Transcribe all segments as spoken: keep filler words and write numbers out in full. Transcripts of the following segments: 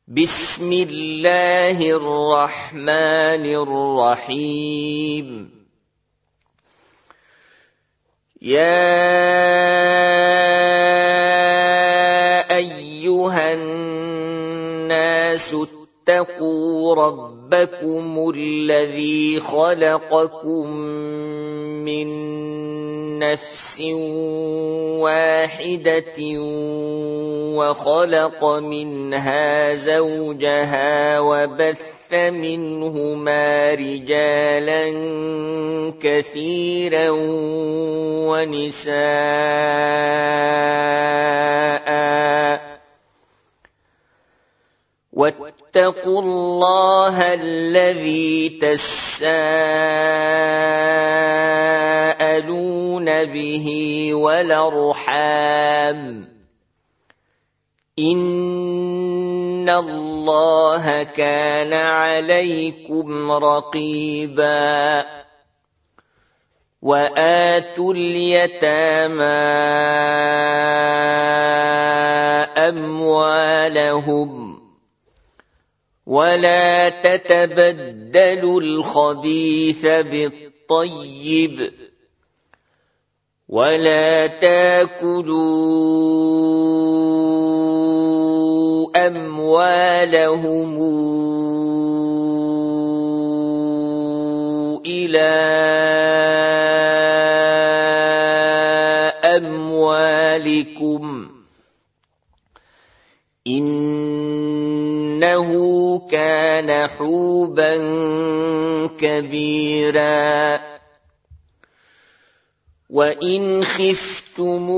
بسم الله الرحمن الرحيم يا أيها الناس اتقوا ربكم الذي خلقكم من نفس واحدة وخلق منها زوجها وبث منهما رجالا كثيرا ونساء واتقوا الله الذي تساءلون به والأرحام إن الله كان عليكم رقيبا وآتوا اليتامى أموالهم ولا تتبدلوا الخبيث بالطيب ولا تاكلوا أموالهم إلى أموالكم إنه كان حوبا كبيرا وإن خفتم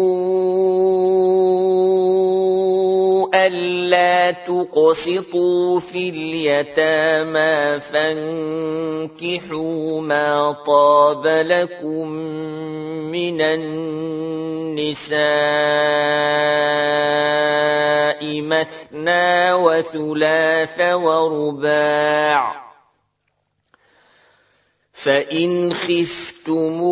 ألا تقسطوا في اليتامى فانكحوا ما طاب لكم من النساء مثنى وثلاث ورباع فإن خفتم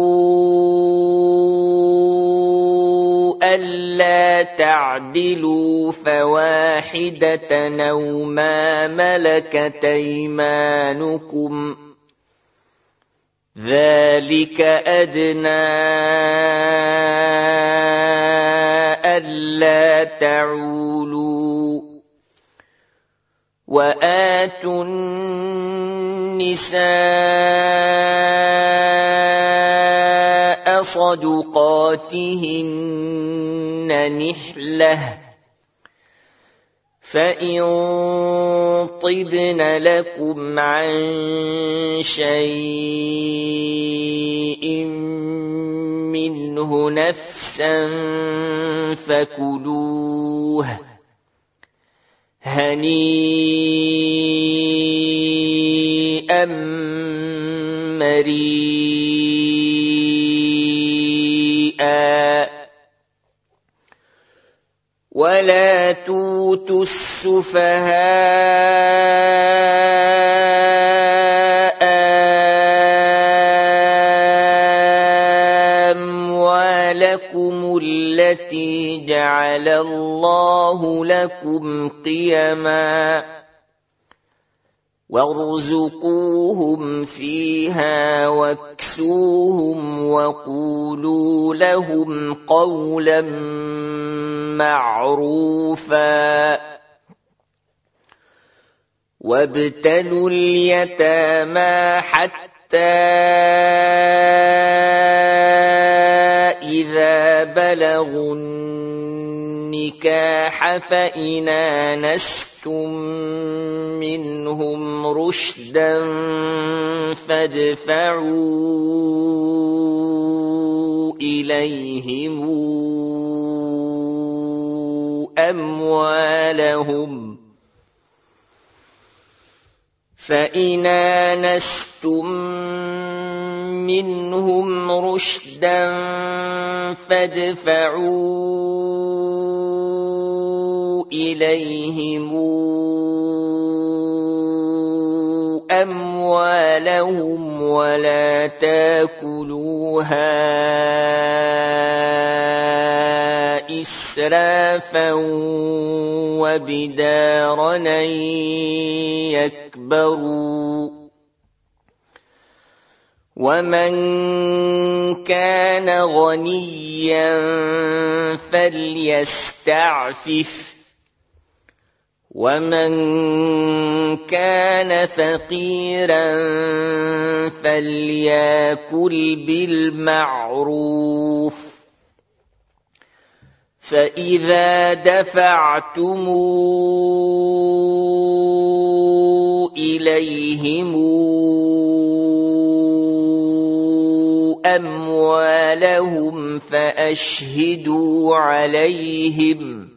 ألا تعدلوا فواحدة أو ما ملكت أيمانكم ذلك أدنى ألا تعولوا وآتوا النساء صدقاتهن نحلة فإن طبن لكم عن شيء منه نفسا فكلوه هنيئا مريئا ولا تؤتوا السفهاء أموالكم التي جعل الله لكم قيما وارزقوهم فيها واكسوهم وقولوا لهم قولا معروفا وابتلوا اليتامى حتى إذا بلغوا النكاح فإن آنستم منهم رشدا فادفعوا إليهم أموالهم فإن آنستم منهم رشدا فادفعوا إليهم أموالهم ولا تاكلوها إسرافا وبدارا أن يكبروا ومن كان غنيا فليستعفف ومن كان فقيرا فليأكل بالمعروف فإذا دفعتم إليهم أموالهم فأشهدوا عليهم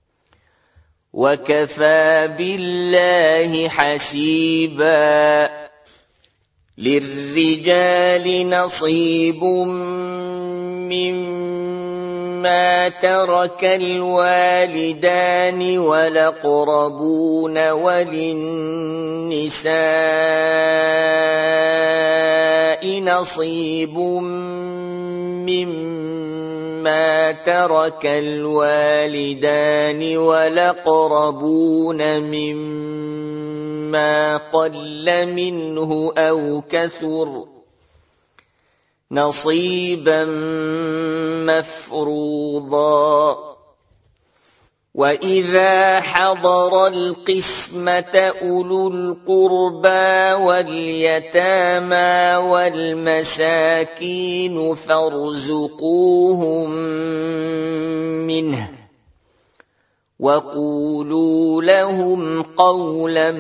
وكفى بالله حسيبا للرجال نصيب مما ترك الوالدان والأقربون وللنساء نصيب مما ترك الوالدان والأقربون مما قل منه أو كثر نصيبا مفروضا وإذا حضر القسمة أولو القربى واليتامى والمساكين فارزقوهم منه وقولوا لهم قولا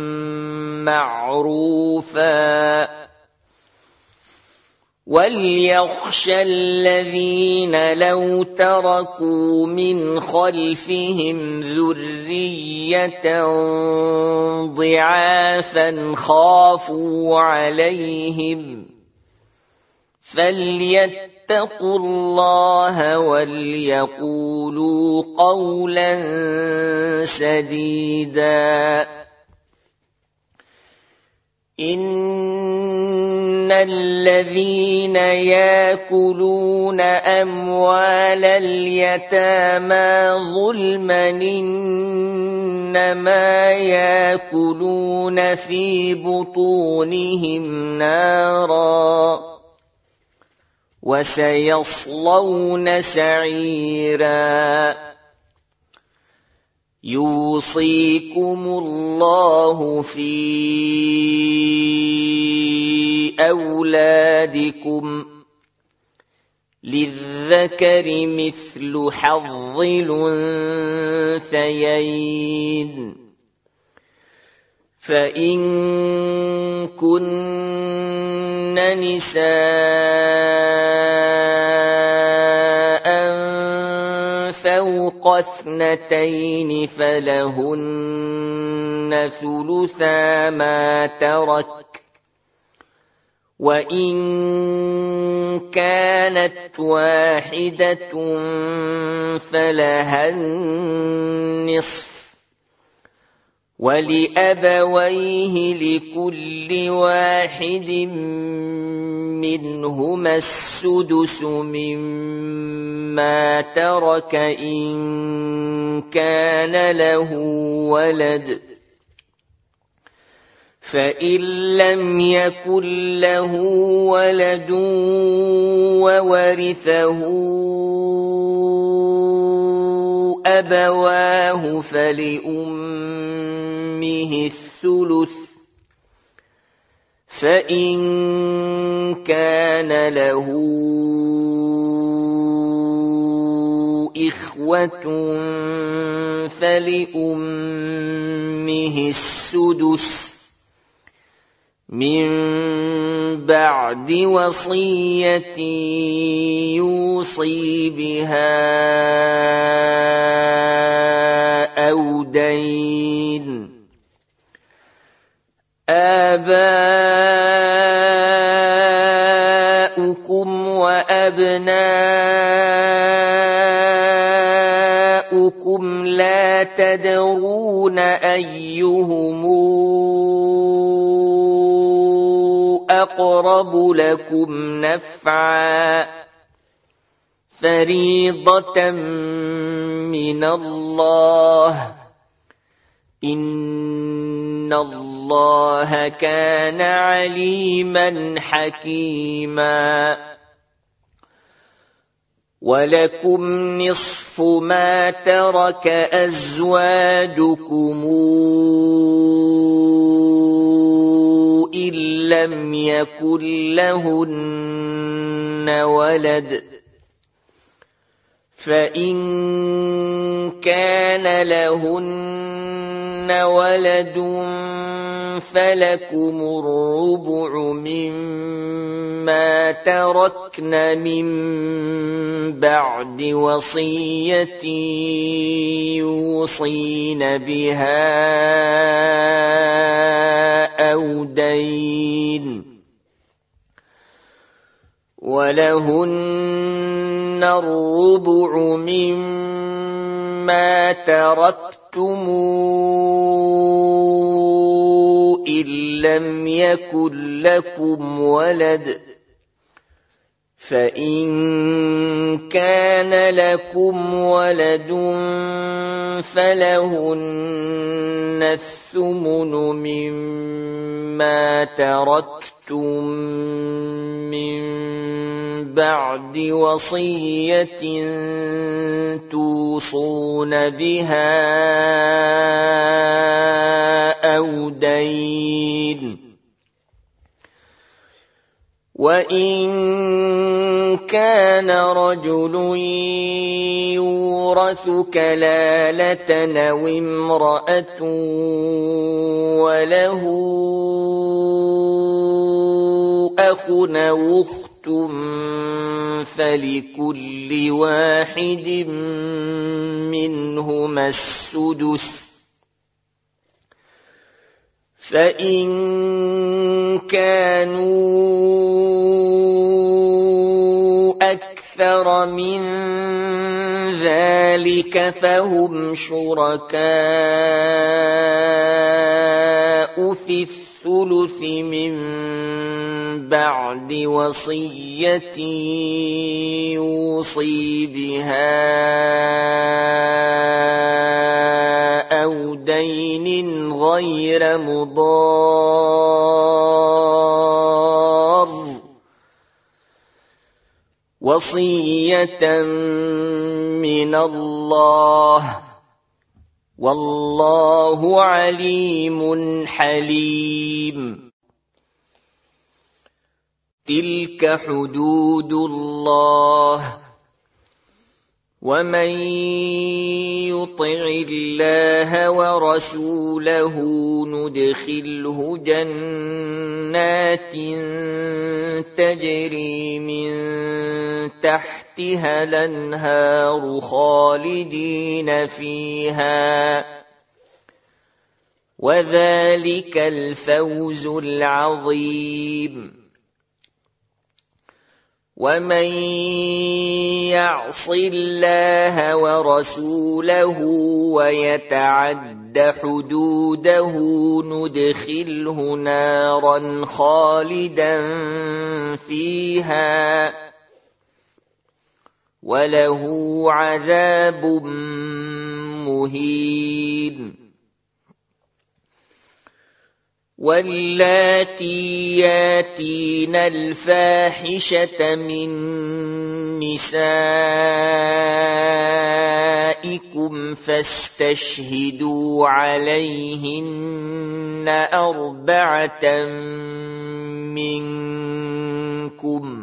معروفا وليخشى الذين لو تركوا من خلفهم ذرية ضعافا خافوا عليهم فليتقوا الله وليقولوا قولا سديدا إن الذين يأكلون أموال اليتامى ظلما إنما يأكلون في بطونهم نارا وسيصلون سعيرا يوصيكم الله في أولادكم للذكر مثل حظ الأنثيين فإن كن نساء فوق اثنتين فلهن ثلثا ما ترك وإن كانت واحدة فلها النصف ولأبويه لكل واحد منهما السدس مما ترك إن كان له ولد فإن لم يكن له ولد وورثه أبواه فلأمه الثلث فإن كان له إخوة فلأمه السدس من بعد وصية يوصي بها أو دين آباؤكم وأبناؤكم لا تدرون أيهم أقرب لكم نفعا فريضة من الله إن الله كان عليما حكيما ولكم نصف ما ترك أزواجكم إن لم يكن لهن ولد فإن كان لهن ولد فلكم الربع مما تركن من بعد وصية يوصين بها أو دين ولهن الربع مما تركتم إن لم يكن لكم ولد فإن كان لكم ولد فلهن الثمن مما تركتم من بعد وصية توصون بها أو دين وإن كان رجل يورث كلالة أو امرأة وله أخ أو أخت فلكل واحد منهما السدس فإن كانوا أكثر من ذلك فهم شركاء في الثلث من بعد وصية يوصي بها أو دين غير مضار وصية من الله والله عليم حليم تلك حدود الله ومن يطع الله ورسوله ندخله جنات تجري من تحتها الأنهار خالدين فيها وذلك الفوز العظيم ومن يعص الله ورسوله ويتعد حدوده ندخله نارا خالدا فيها وله عذاب مهين واللاتي ياتين الفاحشة من نسائكم فاستشهدوا عليهن أربعة منكم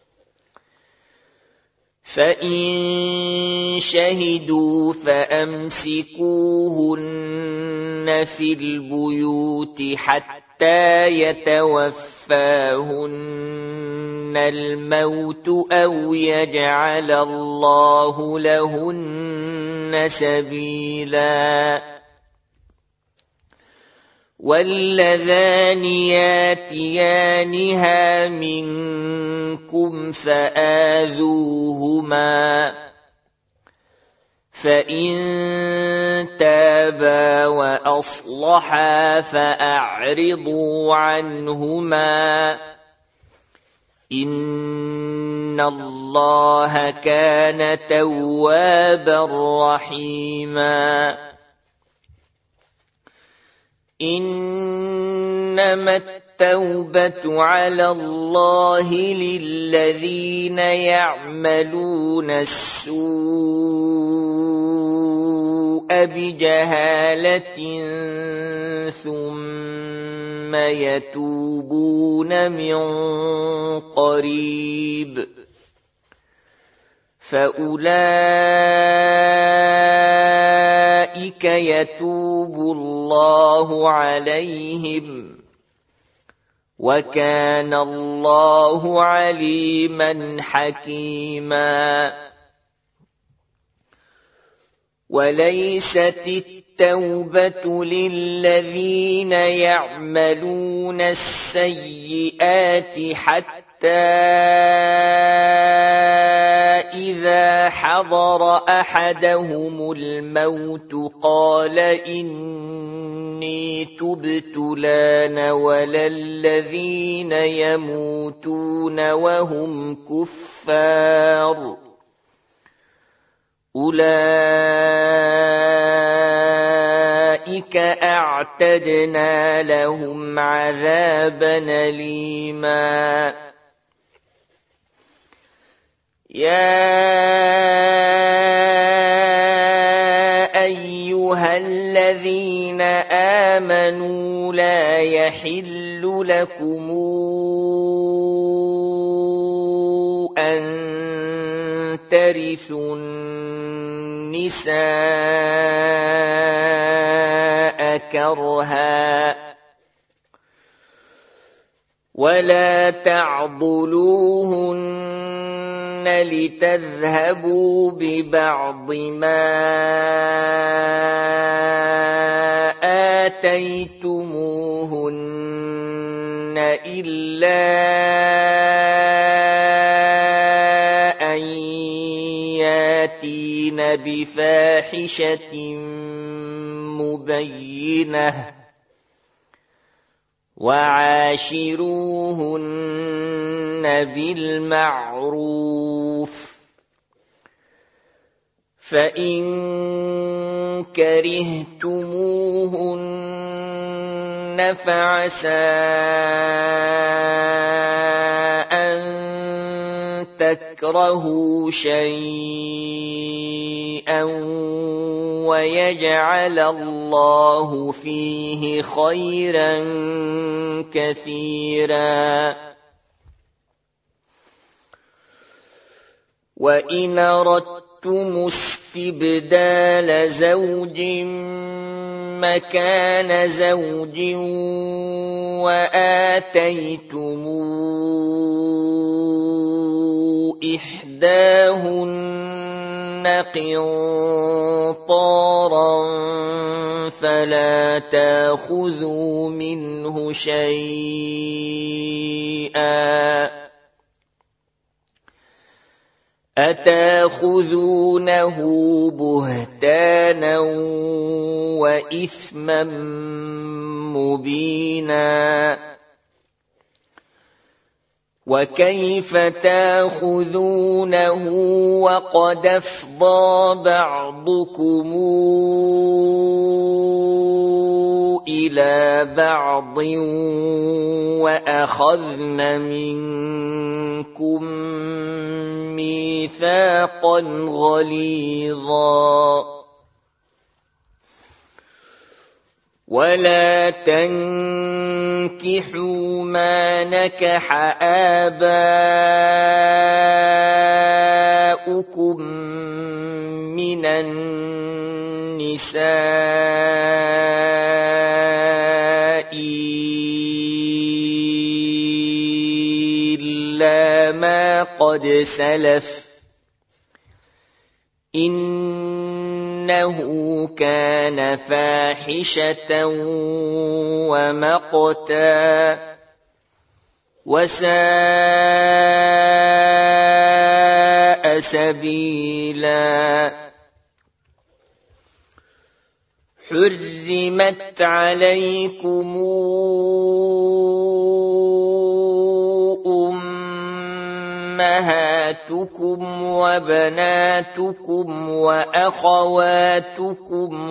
فإن شهدوا فأمسكوهن في البيوت حتى يتوفاهن الموت أو يجعل الله لهن سبيلا واللذان ياتيانها منكم فآذوهما فإن تابا وأصلحا فأعرضوا عنهما إن إِنَّ اللَّهَ كَانَ تَوَّابًا رَحِيمًا إِنَّمَا التَّوْبَةُ عَلَى اللَّهِ لِلَّذِينَ يَعْمَلُونَ السُّوءَ بِجَهَالَةٍ ثُمَّ يَتُوبُونَ مِنْ قَرِيبٍ فَأُولَئِكَ يَتُوبُ اللَّهُ عَلَيْهِمْ وَكَانَ اللَّهُ عَلِيمًا حَكِيمًا وَلَيْسَتِ التَّوْبَةُ لِلَّذِينَ يَعْمَلُونَ السَّيِّئَاتِ حَتَّى إِذَا حَضَرَ أَحَدَهُمُ الْمَوْتُ قَالَ إِنِّي تُبْتُ الْآنَ وَلَا الَّذِينَ يَمُوتُونَ وَهُمْ كُفَّارٌ أُولَئِكَ أَعْتَدْنَا لَهُمْ عَذَابًا أَلِيمًا يَا أَيُّهَا الَّذِينَ آمَنُوا لَا يَحِلُّ لَكُمْ أَن تَرِثُوا النِّسَاءَ كَرْهًا وَلَا تَعْضُلُوهُنَّ لِتَذْهَبُوا بِبَعْضِ مَا آتَيْتُمُوهُنَّ إِلَّا أَن يَأْتِينَ بِفَاحِشَةٍ مُبَيِّنَةٍ وَعَاشِرُوهُنَّ بِالْمَعْرُوفِ فَإِن كَرِهْتُمُوهُنَّ فَعَسَىٰ أَن تَكْرَهُوا شَيْئًا وَيَجْعَلَ اللَّهُ فِيهِ خَيْرًا كَثِيرًا وَإِنْ أَرَدتُّمُ اسْتِبْدَالَ زَوْجٍ مَّكَانَ زَوْجٍ وَآتَيْتُمْ إِحْدَاهُنَّ قِنطَارًا فَلَا تَأْخُذُوا مِنْهُ شَيْئًا أَتَأْخُذُونَهُ بُهْتَانًا وَإِثْمًا مُّبِينًا وَكَيْفَ تَأْخُذُونَهُ وَقَدْ أَفْضَىٰ بَعْضُكُمْ إِلَىٰ بَعْضٍ وَأَخَذْنَ مِنكُم مِّيثَاقًا غَلِيظًا وَلَا تَنكِحُوا مَا نَكَحَ آبَاؤُكُم مِّنَ النِّسَاءِ إِلَّا مَا قَدْ سَلَفَ إِنَّهُ كَانَ فَاحِشَةً وَمَقْتًا وَسَاءَ سَبِيلًا حُرِّمَتْ عَلَيْكُمْ أُمَّهَاتُكُمْ وأمهاتكم وبناتكم وأخواتكم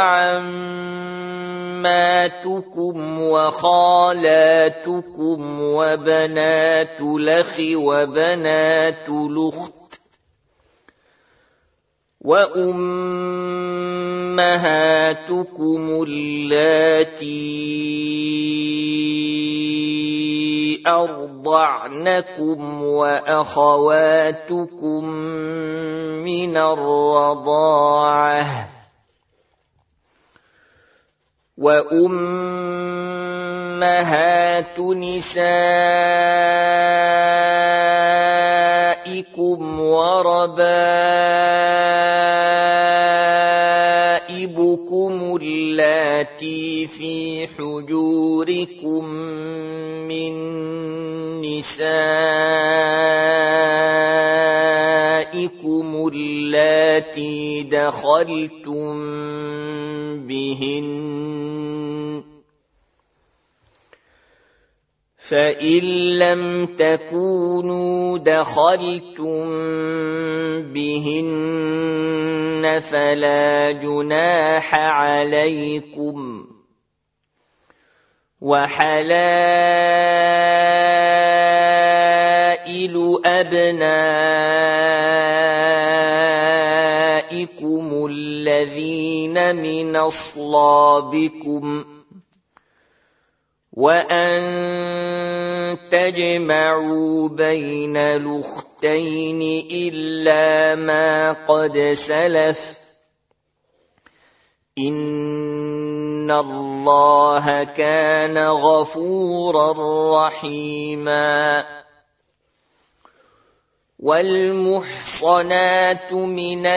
وعماتكم وخالاتكم وبنات الأخ وبنات الأخت وأمهاتكم اللاتي أرضعنكم وأخواتكم من الرضاعة وأمهات نسائكم وربائبكم اللاتي في حجوركم من نسائكم اللاتي دخلتم بهن فإن لم تكونوا دخلتم بهن فلا جناح عليكم وحلائل أبنائكم الذين من أصلابكم وأن تجمعوا بين الأختين إلا ما قد سلف إن الله كان غفورا رحيما والمحصنات من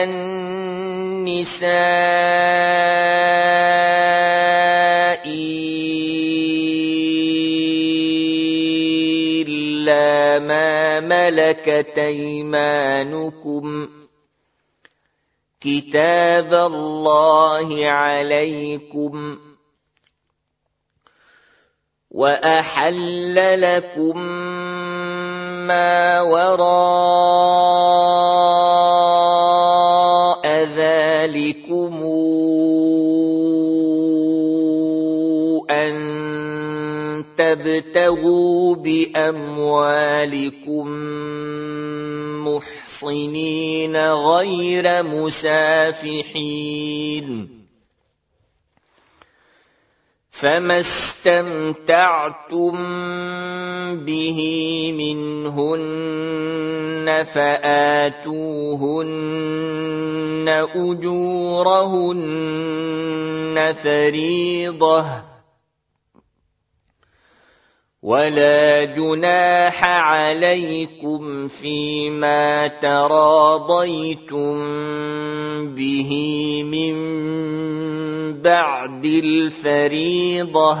النساء إلا ما ملكت أيمانكم كتاب الله عليكم وأحل لكم ما وراء ذلكم أن تبتغوا بأموالكم محصنين غير مسافحين فما استمتعتم به منهن فآتوهن أجورهن فريضة ولا جناح عليكم فيما تراضيتم به من بعد الفريضة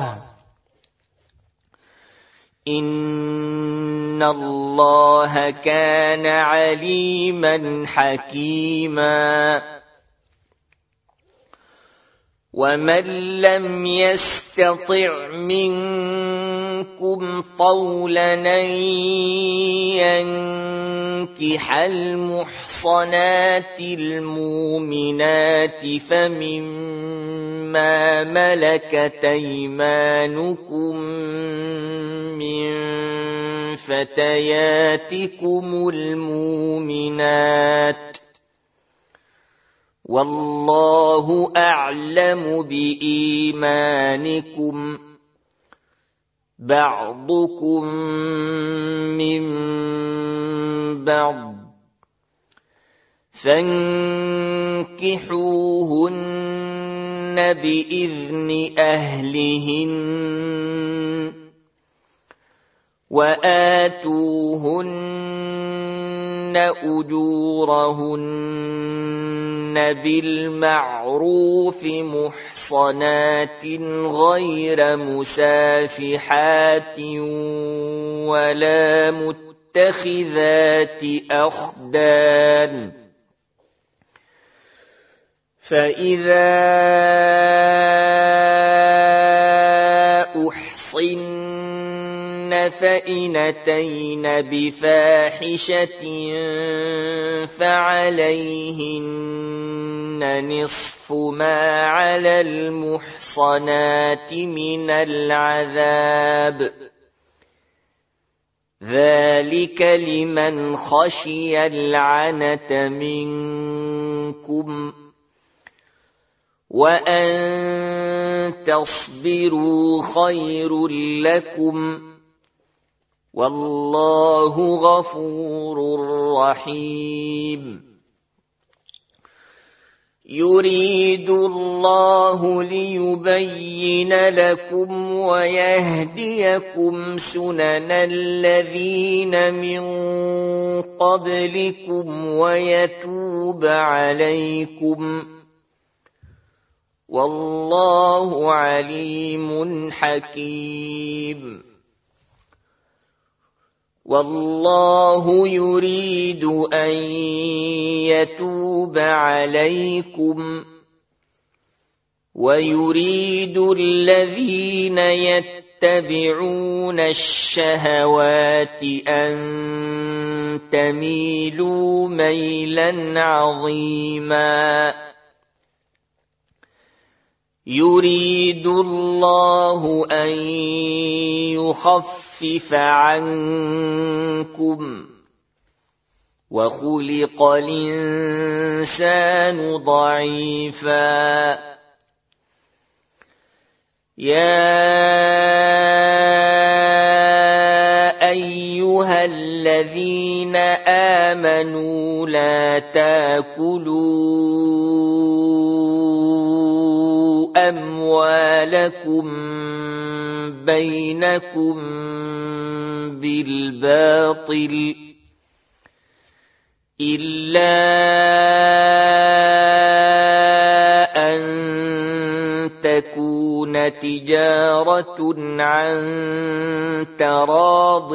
إن الله كان عليما حكيما ومن لم يستطع منكم طولا أن ينكح المحصنات المؤمنات فمما ملكت أيمانكم من فتياتكم المؤمنات والله أعلم بإيمانكم بعضكم من بعض فانكحوهن بإذن أهلهن وآتوهن أجورهن بالمعروف محصنات غير مسافحات ولا متخذات أخدان فإذا أحصن فإن أتين بفاحشة فعليهن نصف ما على المحصنات من العذاب ذلك لمن خشي العنة منكم وأن تصبروا خير لكم والله غفور رحيم يريد الله ليبين لكم ويهديكم سنن الذين من قبلكم ويتوب عليكم والله عليم حكيم والله يريد أن يتوب عليكم ويريد الذين يتبعون الشهوات أن تميلوا ميلا عظيما يريد الله أن يخفف عنكم وخلق الإنسان ضعيفا يا أيها الذين آمنوا لا تأكلوا أموالكم بينكم بالباطل إلا أن تكون تجارة عن تراض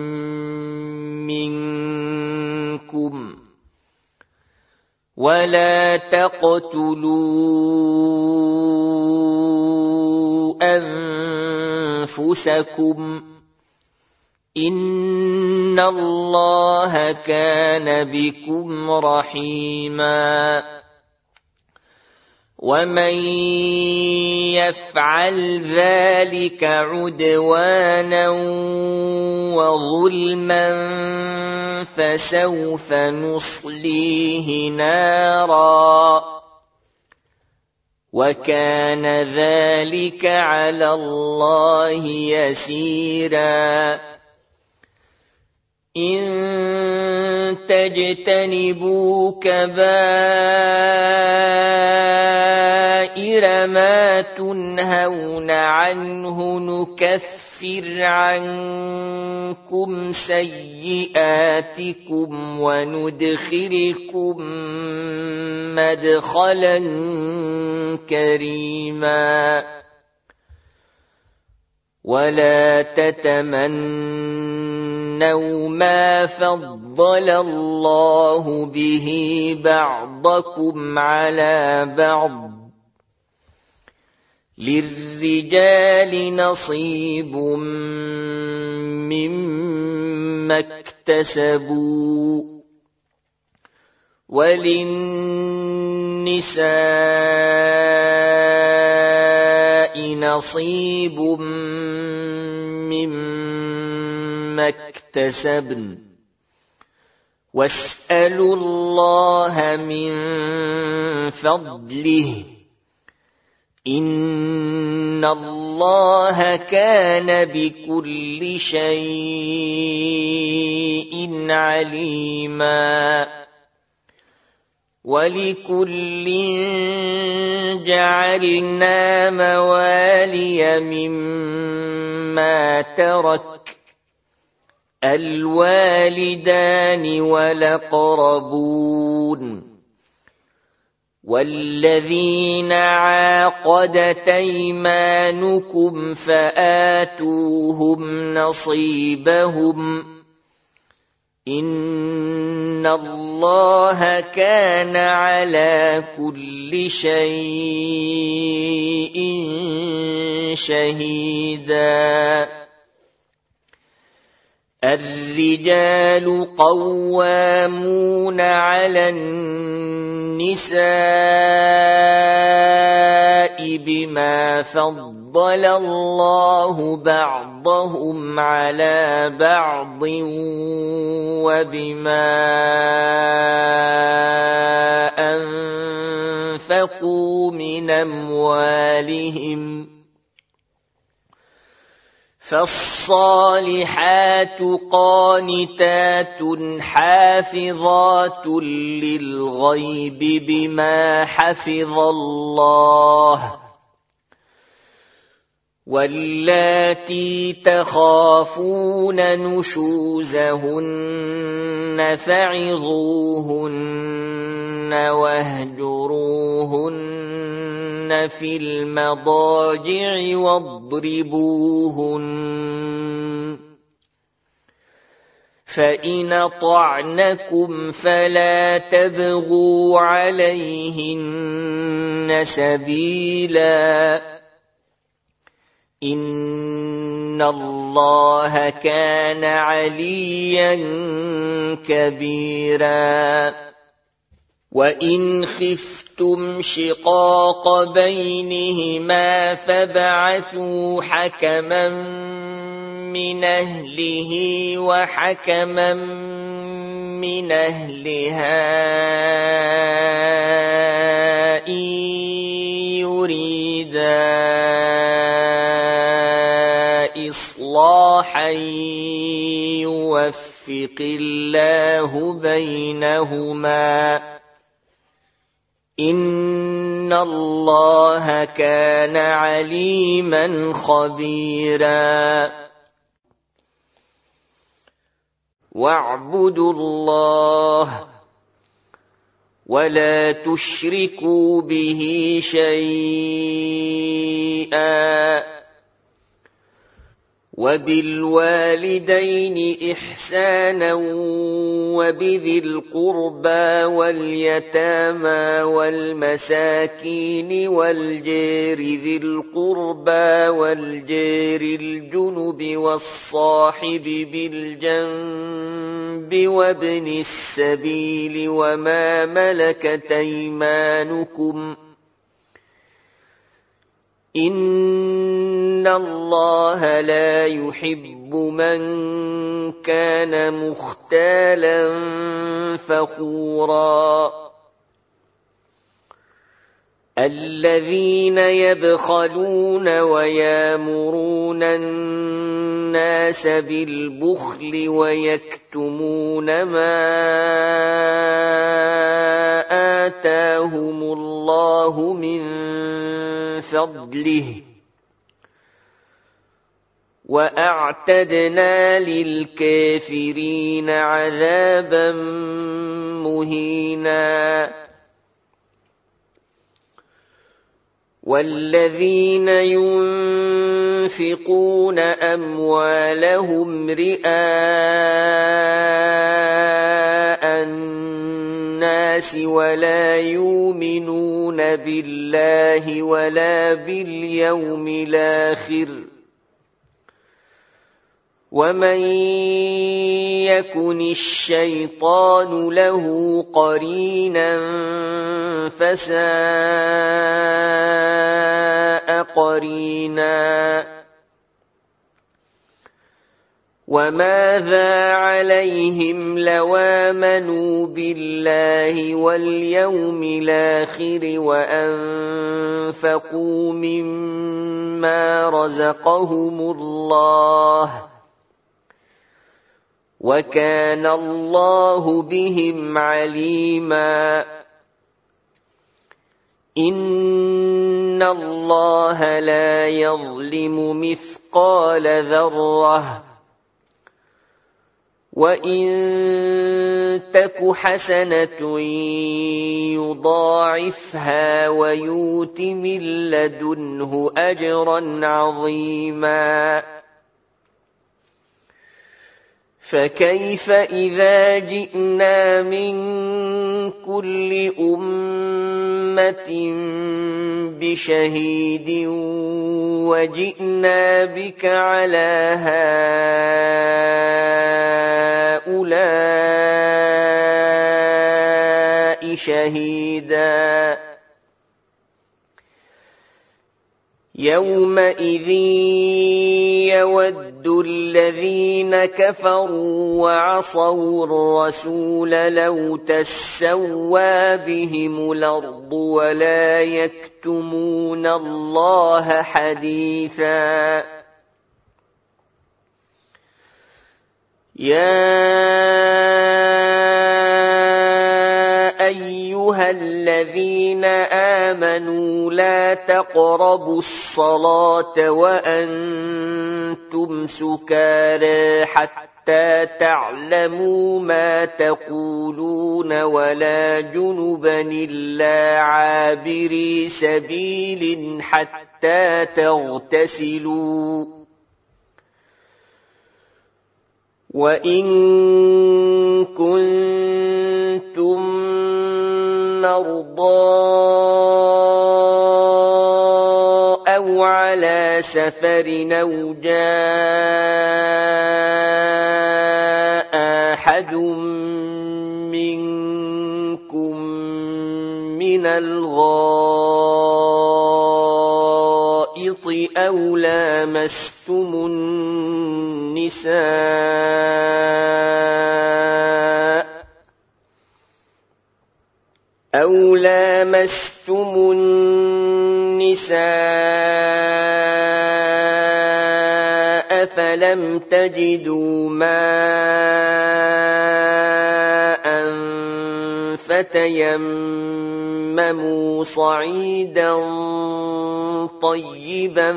منكم ولا تقتلوا أنفسكم إن الله كان بكم رحيما ومن يفعل ذلك عدوانا وظلما فسوف نصليه نارا وكان ذلك على الله يسيرا إن تجتنبوا كبائر ما تنهون عنه نكفر عنكم سيئاتكم وندخلكم مدخلا كريما ولا تتمنوا ما فضل الله به بعضكم على بعض للرجال نصيب مما اكتسبوا وللنساء نصيب مما اكتسبن واسألوا الله من فضله إن الله كان بكل شيء عليما ولكل جعلنا موالي مما ترك الوالدان والأقربون والذين عاقدت أيمانكم فآتوهم نصيبهم إن الله كان على كل شيء شهيدا الرجال قوامون على النساء بما فضل الله بعضهم على بعض وبما أنفقوا من أموالهم فالصالحات قانتات حافظات للغيب بما حفظ الله واللاتي تخافون نشوزهن فعظوهن واهجروهن في المضاجع واضربوهن فإن أطعنكم فلا تبغوا عليهن سبيلا إن الله كان عليا كبيرا وإن خفتم شقاق بينهما فابعثوا حكما من أهله وحكما من أهلها إن يريدا إصلاحا يوفق الله بينهما إن الله كان عليما خبيرا واعبدوا الله ولا تشركوا به شيئا وبالوالدين إحسانا وبذي القربى واليتامى والمساكين والجار ذي القربى والجار الجنب والصاحب بالجنب وابن السبيل وما ملكت أيمانكم إن الله لا يحب من كان مختالا فخورا الذين يبخلون ويامرون الناس بالبخل ويكتمون ما آتاهم الله من فضله وأعتدنا للكافرين عذابا مهينا والذين ينفقون أموالهم رئاء الناس ولا يؤمنون بالله ولا باليوم الآخر ومن يكن الشيطان له قرينا فساء قرينا وماذا عليهم لو آمنوا بالله واليوم الآخر وأنفقوا مما رزقهم الله وكان الله بهم عليما إن الله لا يظلم مثقال ذرة وإن تك حسنة يضاعفها ويؤت من لدنه أجرا عظيما فكيف إذا جئنا من كل أمة بشهيد وجئنا بك على هؤلاء شهيدا يومئذ يود الذين كفروا وعصوا الرسول لو تسوى بهم الأرض ولا يكتمون الله حديثا يا أيها الذين آمنوا لا تقربوا الصلاة وأنتم سكارى حتى تعلموا ما تقولون ولا جنبا إلا عابري سبيل حتى تغتسلوا وإن كنتم مرضى أو على سفر أو جاء أحد منكم من الغائط أو لامستم النساء أو لامستم النساء فلم تجدوا ماء فتيمموا صعيدا طيبا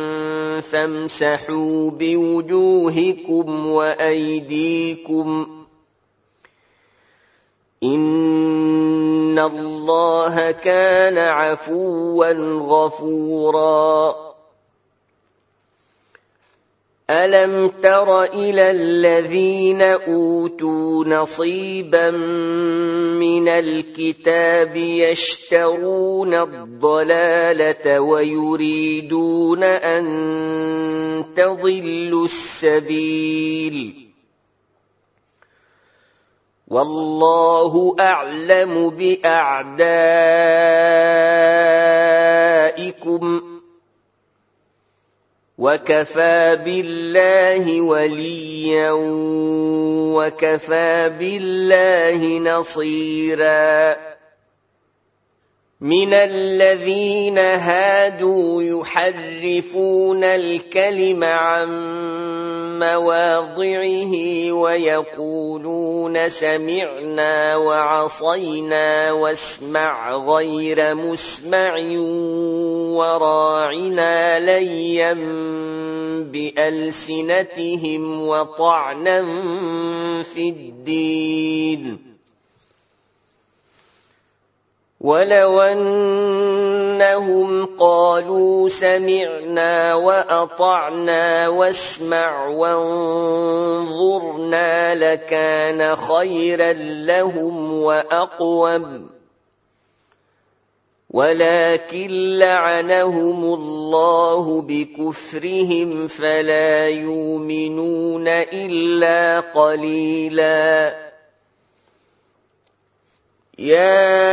فامسحوا بوجوهكم وأيديكم إن الله كان عفوا غفورا ألم تر إلى الذين أوتوا نصيبا من الكتاب يشترون الضلالة ويريدون أن تضلوا السبيل والله أعلم بأعدائكم وكفى بالله وليا وكفى بالله نصيرا من الذين هادوا يحرفون الكلم عن مواضعه ويقولون سمعنا وعصينا واسمع غير مسمع وراعنا ليا بألسنتهم وطعنا في الدين ولو أنهم قالوا سمعنا وأطعنا واسمع وانظرنا لكان خيرا لهم وأقوم ولكن لعنهم الله بكفرهم فلا يؤمنون إلا قليلا يا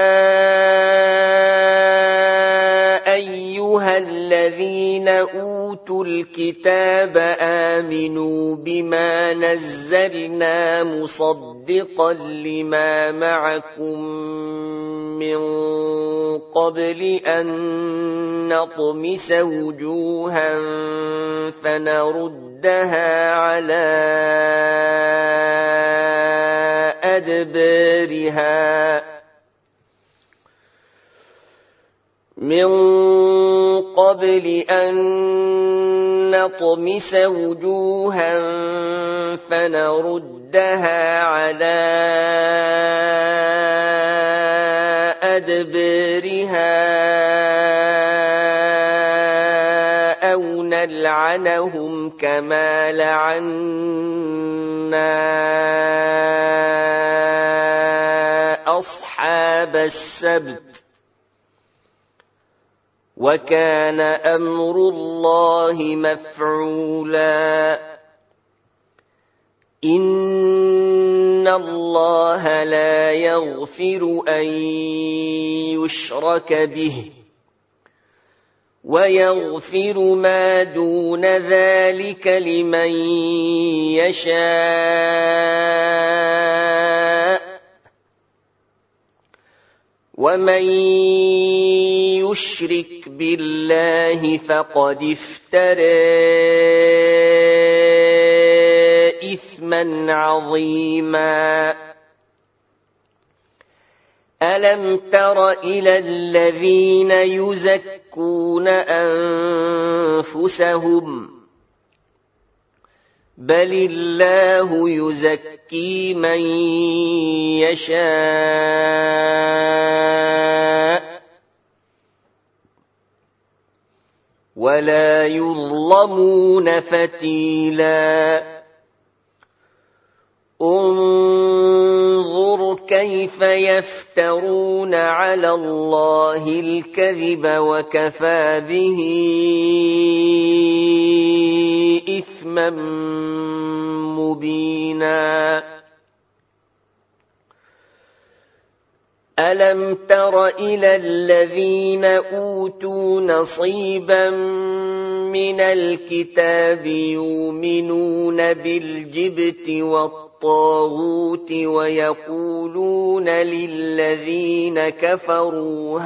أيها الذين أوتوا الكتاب آمنوا بما نزلنا مصدقا لما معكم من قبل أن نطمس وجوها فنردها على أدبارها من قبل أن نطمس وجوها فنردها على أدبارها أو نلعنهم كما لعنا أصحاب السبت وكان أمر الله مفعولا إن الله لا يغفر أن يشرك به ويغفر ما دون ذلك لمن يشاء ومن يشرك بالله فقد افترى إثما عظيما ألم تر إلى الذين يزكون أنفسهم بل الله يزكي من يشاء ولا يظلمون فتيلا انظر كيف يفترون على الله الكذب وكفى به إثما مبينا ألم تر إلى الذين أوتوا نصيبا من الكتاب يؤمنون بالجبت والطاغوت ويقولون للذين كفروا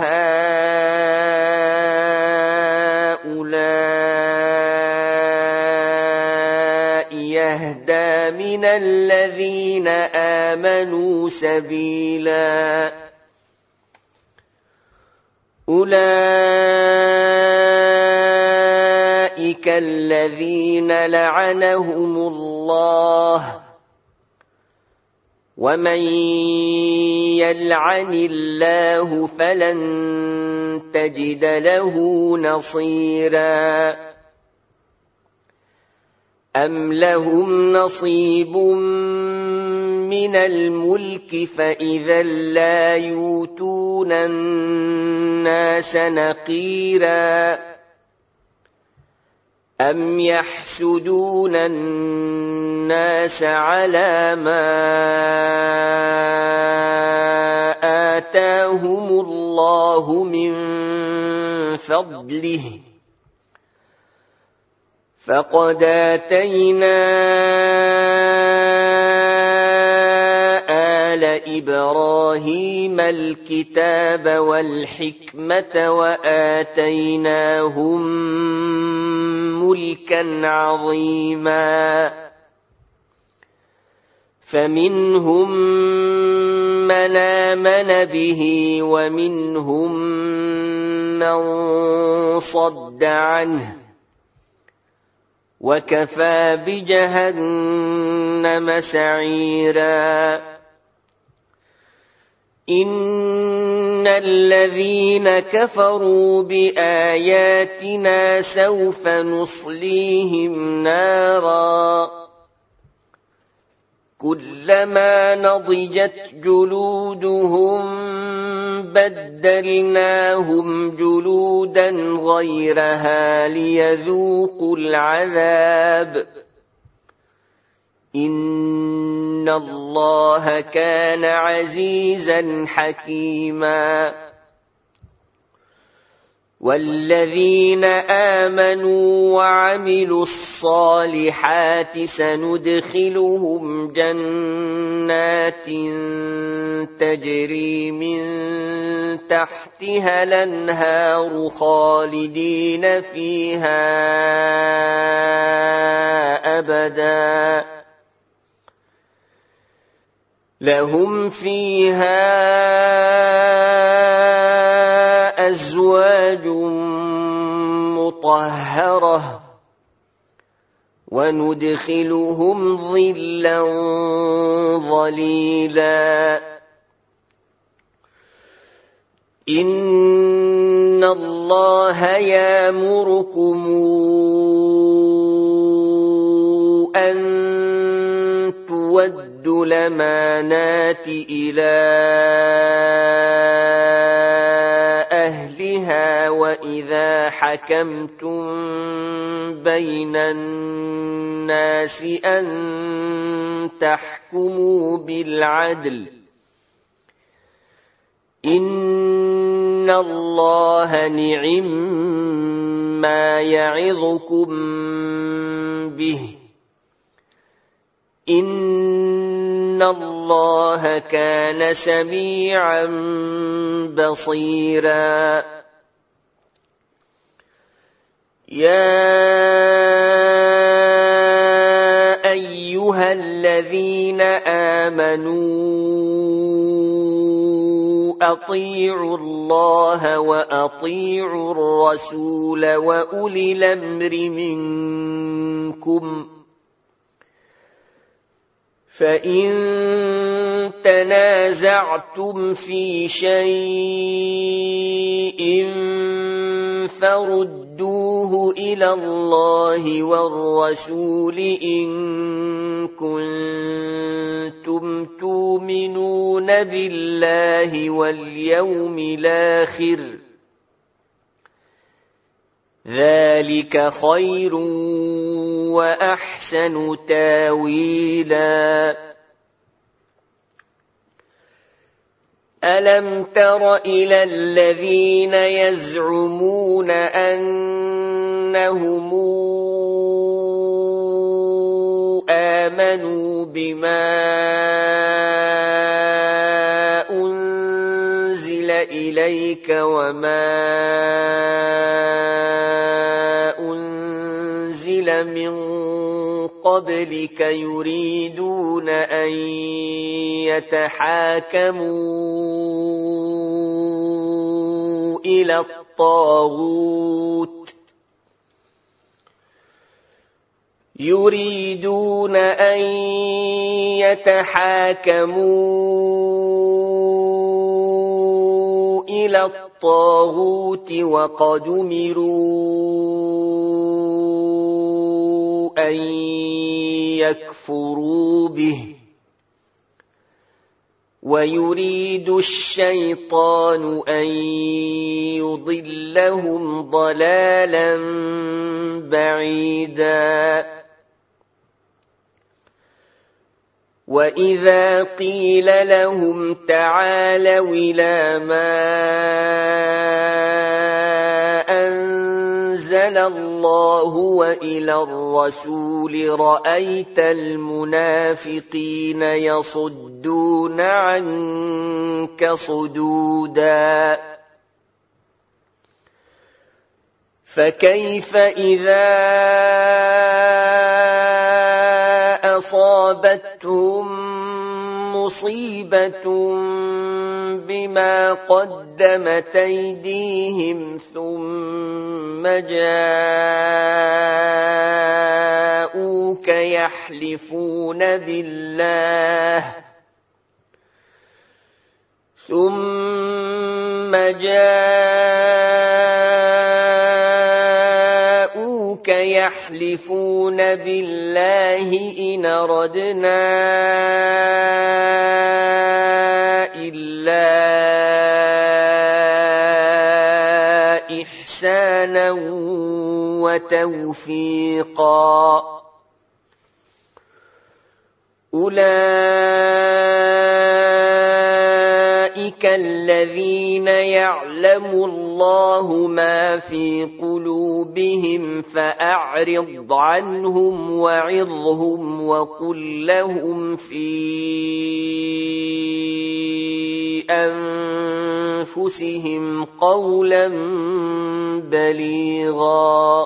هؤلاء يهدى من الذين آمنوا سبيلا أولئك الذين لعنهم الله ومن يلعن الله فلن تجد له نصيرا أم لهم نصيب من الملك فإذا لا يؤتون الناس نقيرا أم يحسدون الناس على ما آتاهم الله من فضله فقد آتينا آل إبراهيم الكتاب والحكمة وآتيناهم ملكا عظيما فمنهم من آمن به ومنهم من صد عنه وكفى بجهنم سعيرا إن الذين كفروا بآياتنا سوف نصليهم نارا كلما نضجت جلودهم بدلناهم جلودا غيرها ليذوقوا العذاب إن الله كان عزيزا حكيما والذين آمنوا وعملوا الصالحات سندخلهم جنات تجري من تحتها الأنهار خالدين فيها أبدا لهم فيها أزواج مطهرة وندخلهم ظلا ظليلا إن الله يأمركم أن تودوا تُؤَدُّوا الْأَمَانَاتِ إِلَى أَهْلِهَا وَإِذَا حَكَمْتُم بَيْنَ النَّاسِ أَن تَحْكُمُوا بِالْعَدْلِ ۚ إِنَّ اللَّهَ نِعِمَّا يَعِظُكُم بِهِ ۗ إِنَّ اللَّهَ كَانَ سَمِيعًا بَصِيرًا. يَا أَيُّهَا الَّذِينَ آمَنُوا أَطِيعُوا اللَّهَ وَأَطِيعُوا الرَّسُولَ وَأُولِي الْأَمْرِ مِنكُمْ ۖ فَإِن تَنَازَعْتُمْ فِي شَيْءٍ فَرُدُّوهُ إِلَى اللَّهِ وَالرَّسُولِ إِن كُنتُمْ تُؤْمِنُونَ بِاللَّهِ وَالْيَوْمِ الْآخِرِ ۚ ذَلِكَ خَيْرٌ وَأَحْسَنُ تَأْوِيلًا. أَلَمْ تَرَ إِلَى الَّذِينَ يَزْعُمُونَ أَنَّهُمْ آمَنُوا بِمَا أُنزِلَ إِلَيْكَ وَمَا أُنزِلَ مِن قَبْلِكَ يُرِيدُونَ أَن يَتَحَاكَمُوا إِلَى الطَّاغُوتِ يُرِيدُونَ أَن يَتَحَاكَمُوا إِلَى الطَّاغُوتِ وَقَدْ أُمِرُوا أَن يَكْفُرُوا بِهِ ۚ وَيُرِيدُ الشَّيْطَانُ أَن يُضِلَّهُمْ ضَلَالًا بَعِيدًا. وَإِذَا قِيلَ لَهُمْ تَعَالَوْا إِلَىٰ مَا أَنزَلَ اللَّهُ وَإِلَى الرَّسُولِ رَأَيْتَ الْمُنَافِقِينَ يَصُدُّونَ عَنكَ صُدُودًا. فَكَيْفَ إِذَا أَصَابَتْهُم مُّصِيبَةٌ بِمَا قَدَّمَتْ أَيْدِيهِمْ ثُمَّ جَاءُوكَ يَحْلِفُونَ بِاللَّهِ ثُمَّ جَاءُوكَ يَحْلِفُونَ بِاللَّهِ إِنْ أَرَدْنَا إِلَّا إِحْسَانًا وَتَوْفِيقًا. أُولَئِكَ الَّذِينَ يَعْلَمُ اللَّهُ مَا فِي قُلُوبِهِمْ فَأَعْرِضْ عَنْهُمْ وَعِظْهُمْ وَقُل لَّهُمْ فِي أَنفُسِهِمْ قَوْلًا بَلِيغًا.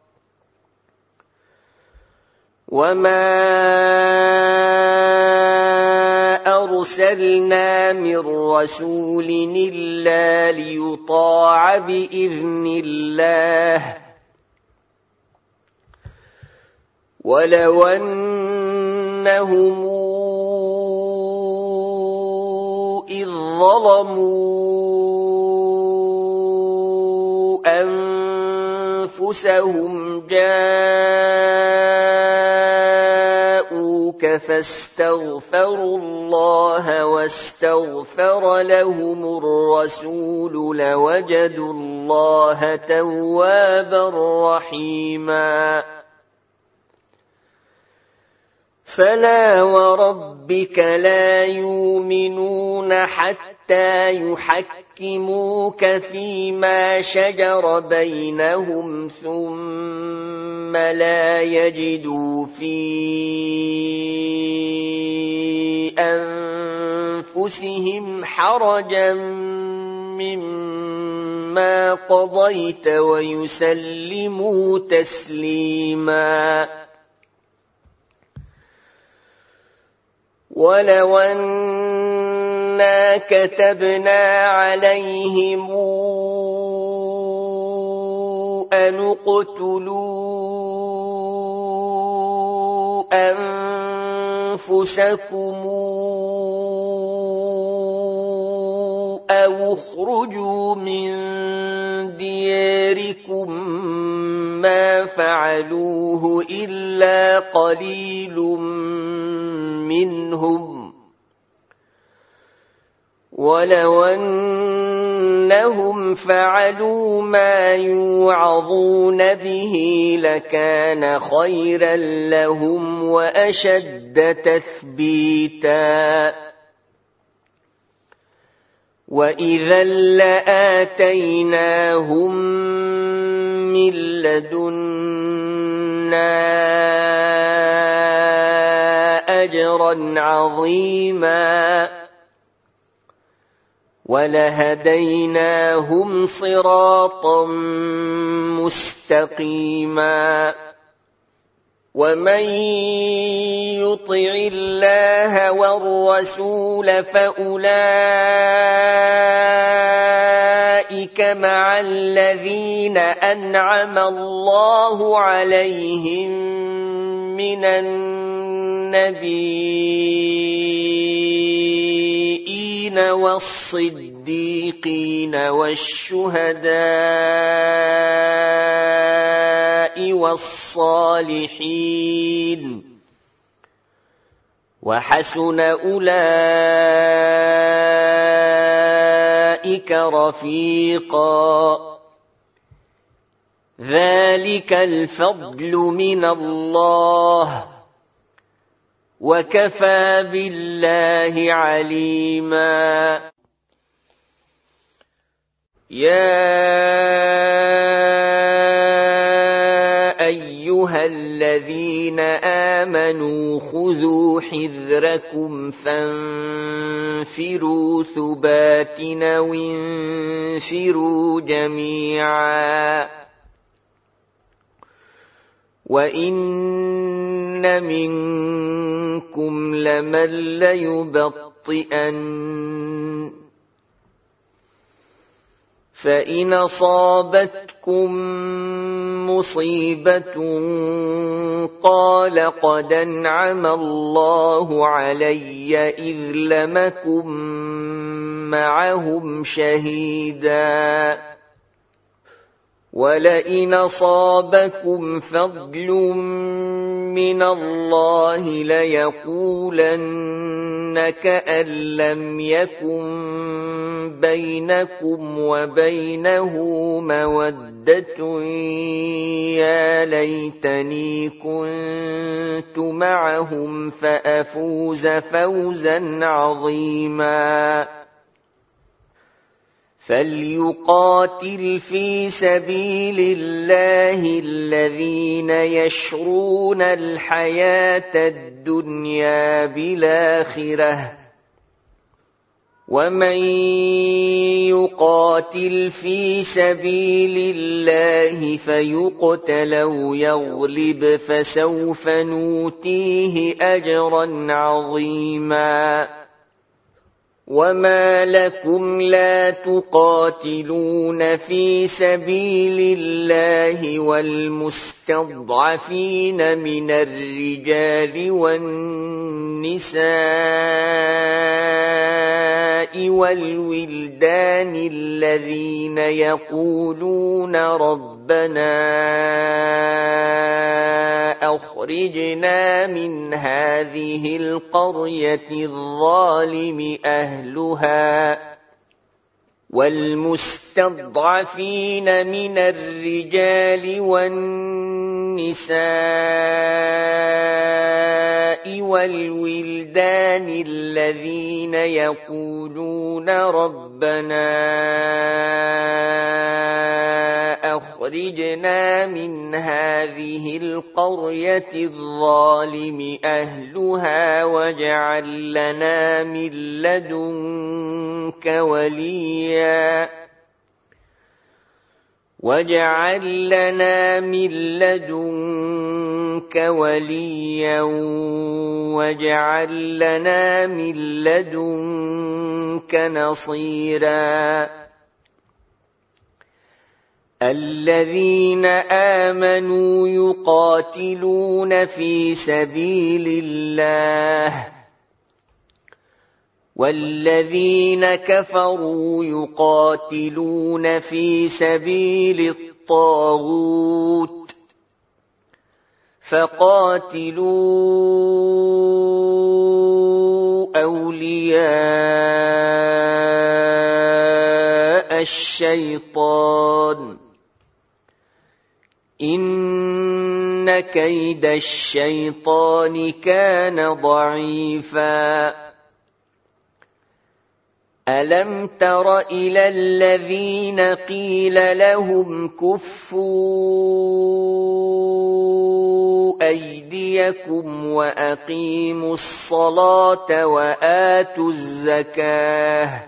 وَمَا أَرْسَلْنَا مِن رَّسُولٍ إِلَّا لِيُطَاعَ بِإِذْنِ اللَّهِ ۚ وَلَوْ أَنَّهُمْ إِذ ظَّلَمُوا أَنفُسَهُمْ جَاءُوكَ فاستغفروا الله واستغفر لهم الرسول لوجدوا الله توابا رحيما فلا وربك لا يؤمنون حتى يحكموك فيما شجر بينهم ثم لا يجدوا في أنفسهم حرجا مما قضيت ويسلموا تسليما ولو أنا كتبنا عليهم أن اقتلوا أنفسكم أو اخرجوا من دياركم ما فعلوه إلا قليل منهم ولو أنهم فعلوا ما يوعظون به لكان خيرا لهم وأشد تثبيتا وإذا لآتيناهم من لدنا أجرا عظيما ولهديناهم صراطا مستقيما ومن يطع الله والرسول فأولئك مع الذين أنعم الله عليهم من النبيين والصديقين والشهداء والصالحين وحسن أولئك رفيقا ذلك الفضل من الله وكفى بالله عليما يا أيها الذين آمنوا خذوا حذركم فانفروا ثبات أو انفروا جميعا وإن منكم لمن ليبطئن فإن أصابتكم مصيبة قال قد أنعم الله علي إذ لم أكن معهم شهيدا ولئن أصابكم فضل من الله ليقولن كأن لم يكن بينكم وبينه مودة يا ليتني كنت معهم فأفوز فوزا عظيما فليقاتل في سبيل الله الذين يشرون الحياة الدنيا بالآخرة ومن يقاتل في سبيل الله فيقتل أو يغلب فسوف نؤتيه أجرا عظيما وما لكم لا تقاتلون في سبيل الله والمستضعفين من الرجال والنساء والولدان الذين يقولون ربنا أخرجنا من هذه القرية الظالم أهلها والمستضعفين من الرجال والنساء والولدان الذين يقولون ربنا أخرجنا من هذه القرية الظالم أهلها واجعل لنا من لدنك وليا واجعل لنا من لدنك وليا واجعل لنا من لدنك نصيرا الذين آمنوا يقاتلون في سبيل الله والذين كفروا يقاتلون في سبيل الطاغوت فقاتلوا أولياء الشيطان إن كيد الشيطان كان ضعيفا ألم تر إلى الذين قيل لهم كفوا أيديكم وأقيموا الصلاة وآتوا الزكاة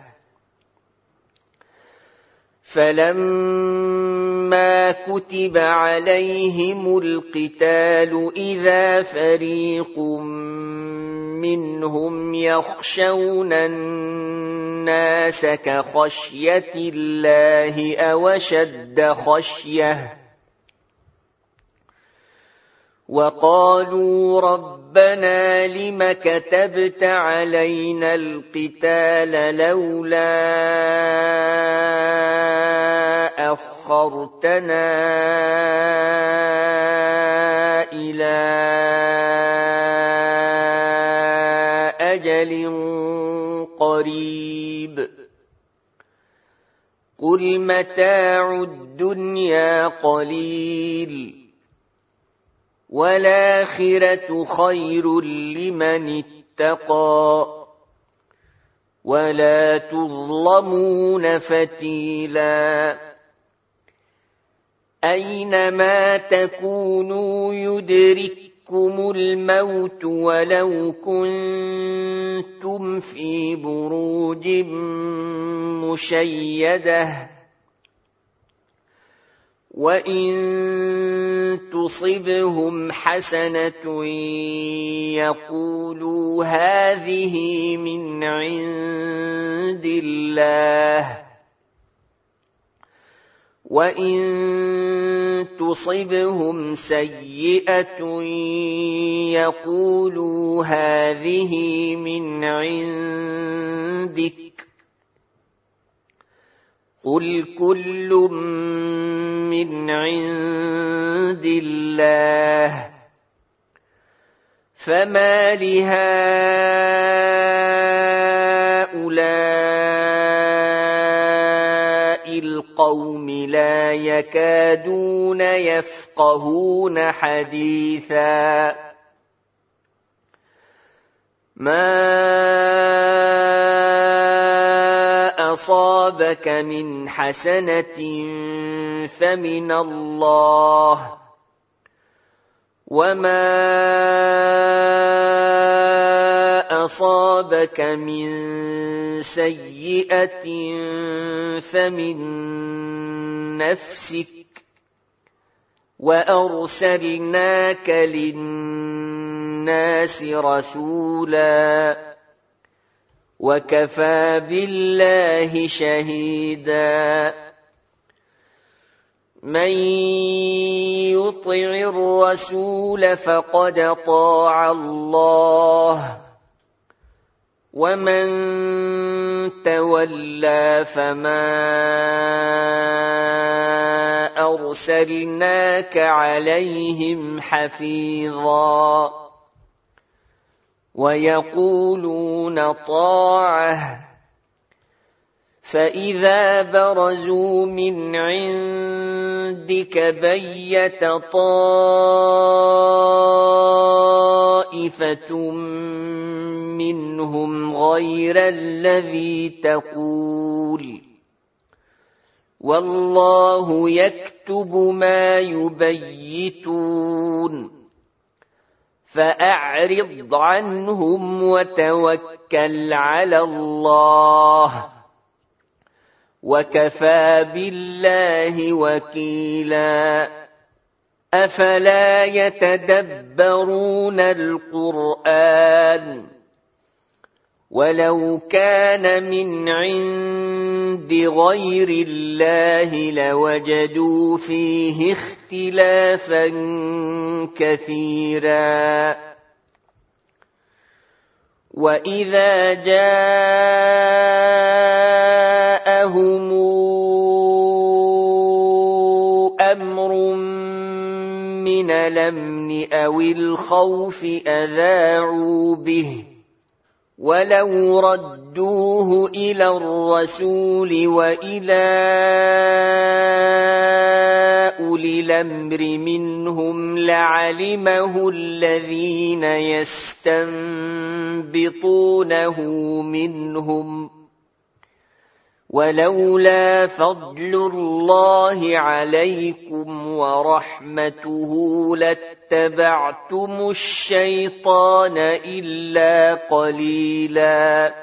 فلما كتب عليهم القتال إذا فريق منهم يخشون الناس كخشية الله أو أشد خشية وقالوا ربنا لم كتبت علينا القتال لولا أخرتنا إلى أجل قريب قل متاع الدنيا قليل والآخرة خير لمن اتقى ولا تظلمون فتيلا أينما تكونوا يدرككم الموت ولو كنتم في بروج مشيدة وإن تصبهم حسنة يقولوا هذه من عند الله وإن تصبهم سيئة يقولوا هذه من عندك قل كل من عند الله فما لهؤلاء القوم لا يكادون يفقهون حديثا ما أصابك من حسنة فمن الله وما أصابك من سيئة فمن نفسك وأرسلناك للناس رسولا وكفى بالله شهيدا من يطع الرسول فقد طاع الله ومن تولى فما أرسلناك عليهم حفيظا ويقولون طاعة فإذا برزوا من عندك بيت طائفة منهم غير الذي تقول والله يكتب ما يبيتون فأعرض عنهم وتوكل على الله وكفى بالله وكيلا أفلا يتدبرون القرآن ولو كان من عند غير الله لوجدوا فيه اختلافا كثيرا وإذا جاءهم أمر من الأمن أو الخوف أذاعوا به ولو ردوه إلى الرسول وإلى أولي الأمر منهم لعلمه الذين يستنبطونه منهم ولولا فضل الله عليكم ورحمته لاتبعتم الشيطان إلا قليلا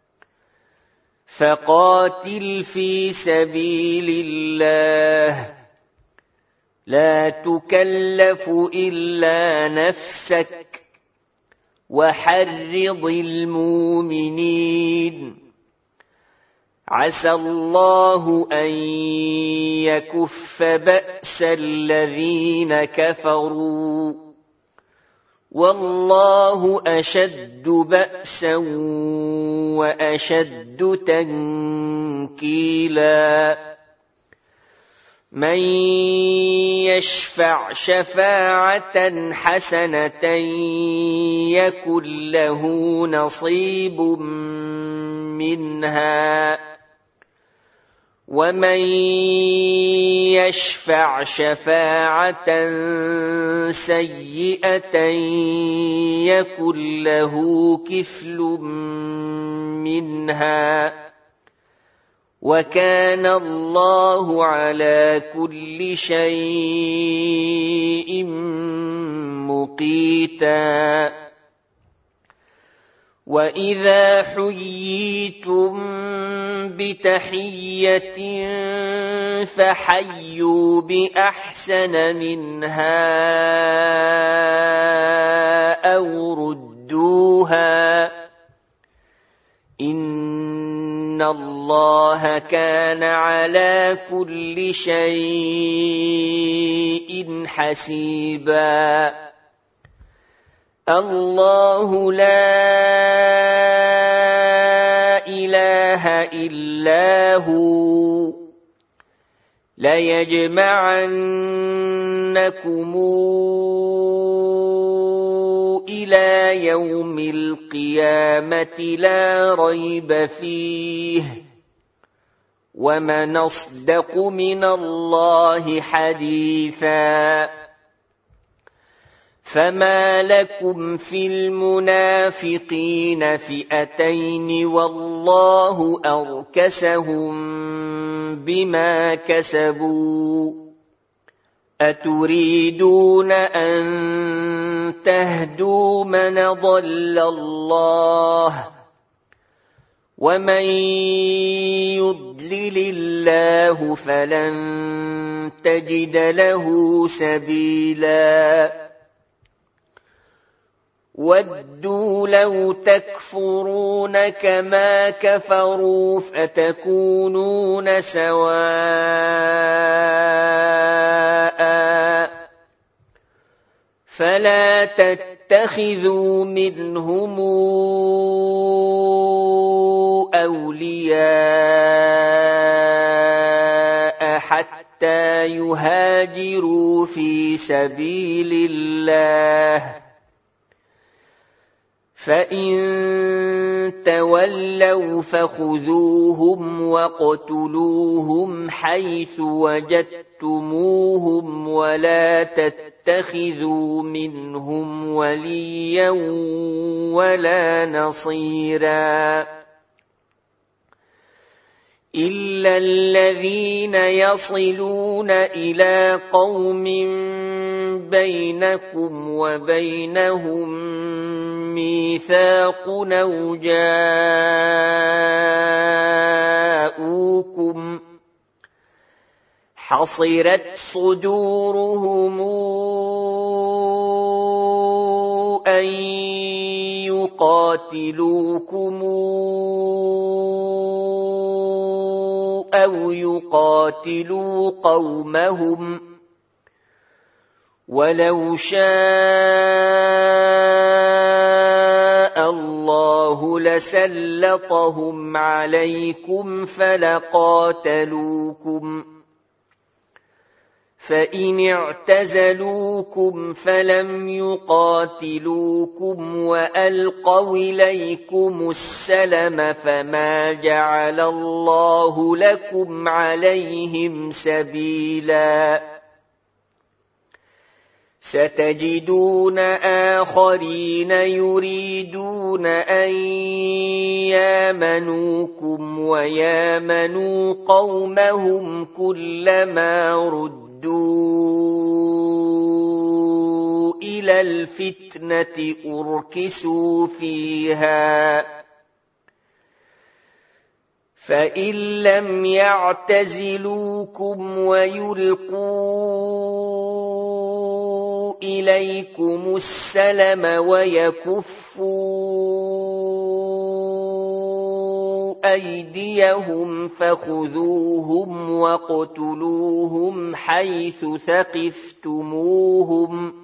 فقاتل في سبيل الله لا تكلف إلا نفسك وحرض المؤمنين عسى الله أن يكف بأس الذين كفروا والله أشد بأسا وأشد تنكيلا من يشفع شفاعة حسنة يكن له نصيب منها ومن يشفع شفاعة سيئة يكن له كفل منها وكان الله على كل شيء مقيتا وإذا حييتم بتحية فحيوا بأحسن منها أو ردوها إن الله كان على كل شيء حسيبا الله لا إله إلا هو ليجمعنكم إلى يوم القيامة لا ريب فيه ومن أصدق من الله حديثا فما لكم في المنافقين فئتين والله أركسهم بما كسبوا أتريدون أن تهدوا من ضل الله ومن يضلل الله فلن تجد له سبيلا ودوا لو تكفرون كما كفروا فتكونون سواء فلا تتخذوا منهم أولياء حتى حتى يهاجروا في سبيل الله، فإن تولوا فخذوهم واقتلوهم حيث وجدتموهم ولا تتخذوا منهم وليا ولا نصيرا إلا الذين يصلون إلى قوم بينكم وبينهم ميثاق أو جاءوكم حصرت صدورهم أن يقاتلوكم أو يقاتلوا قومهم ولو شاء الله لسلطهم عليكم فلقاتلوكم، فإن اعتزلوكم فلم يقاتلوكم وألقوا إليكم السلم فما جعل الله لكم عليهم سبيلا. ستجدون آخرين يريدون أن يامنوكم ويامنوا قومهم كلما ردوا إلى الفتنة أركسوا فيها، فإن لم يعتزلوكم ويلقوا إليكم السلم ويكفوا أيديهم فخذوهم واقتلوهم حيث ثقفتموهم،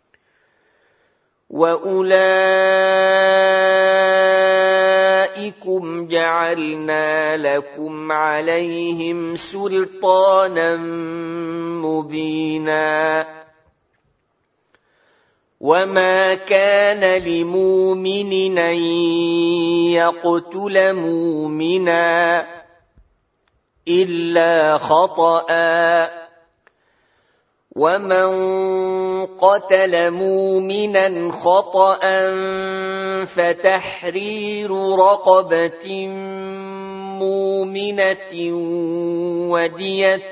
وأولئكم جعلنا لكم عليهم سلطانا مبينا. وما كان لمؤمن أن يقتل مؤمنا إلا خطأ، ومن قتل مؤمنا خطأ فتحرير رقبة مؤمنة ودية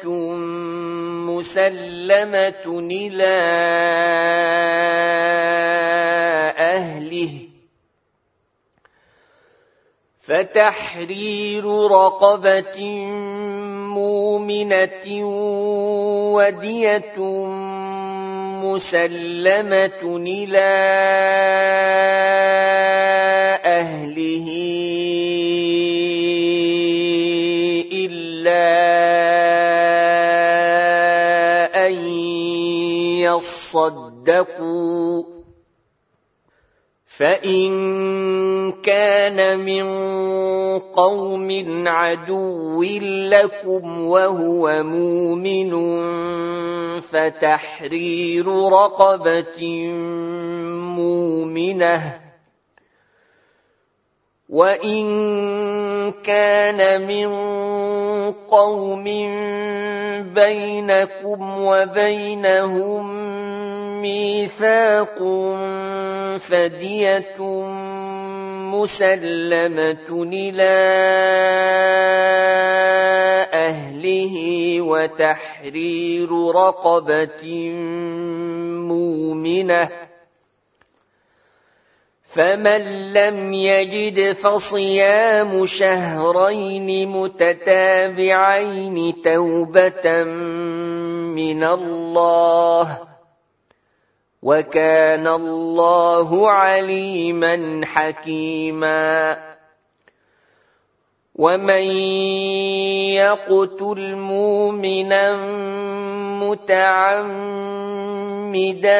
مسلمة إلى أهله فتحرير رقبة مؤمنة ودية مسلمة إلى أهله إلا أن يصدقوا، فإن كان من قوم عدو لكم وهو مؤمن فتحرير رقبة مؤمنة، وإن كان من قوم بينكم وبينهم ميثاق فدية مسلمة إلى أهله وتحرير رقبة مؤمنة، فمن لم يجد فصيام شهرين متتابعين توبة من الله، وكان الله عليما حكيما. ومن يقتل مؤمنا متعمدا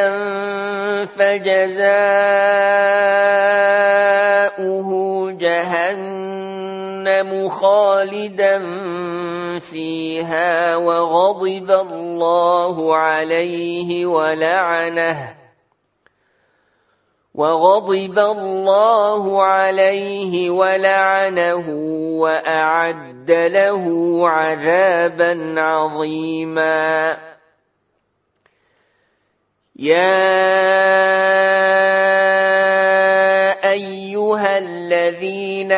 فجزاؤه جهنم جهنم خالدا فيها وغضب الله عليه ولعنه وغضب الله عليه ولعنه وأعد له عذابا عظيما. يا أيها الذين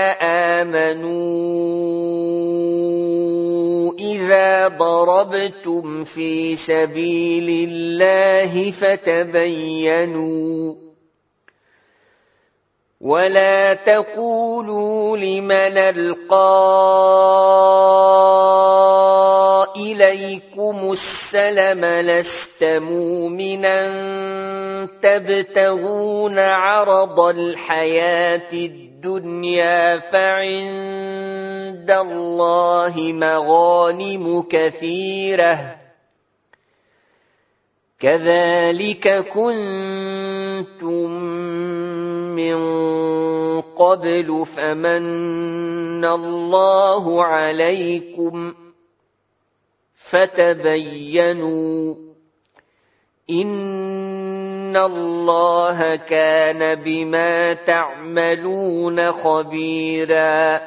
آمنوا إذا ضربتم في سبيل الله فتبينوا ولا تقولوا لمن ألقى إليكم السلم لست مؤمنا تبتغون عرض الحياة الدنيا فعند الله مغانم كثيرة كذلك كنتم من قبل فمن الله عليكم فتبينوا إن الله كان بما تعملون خبيرا.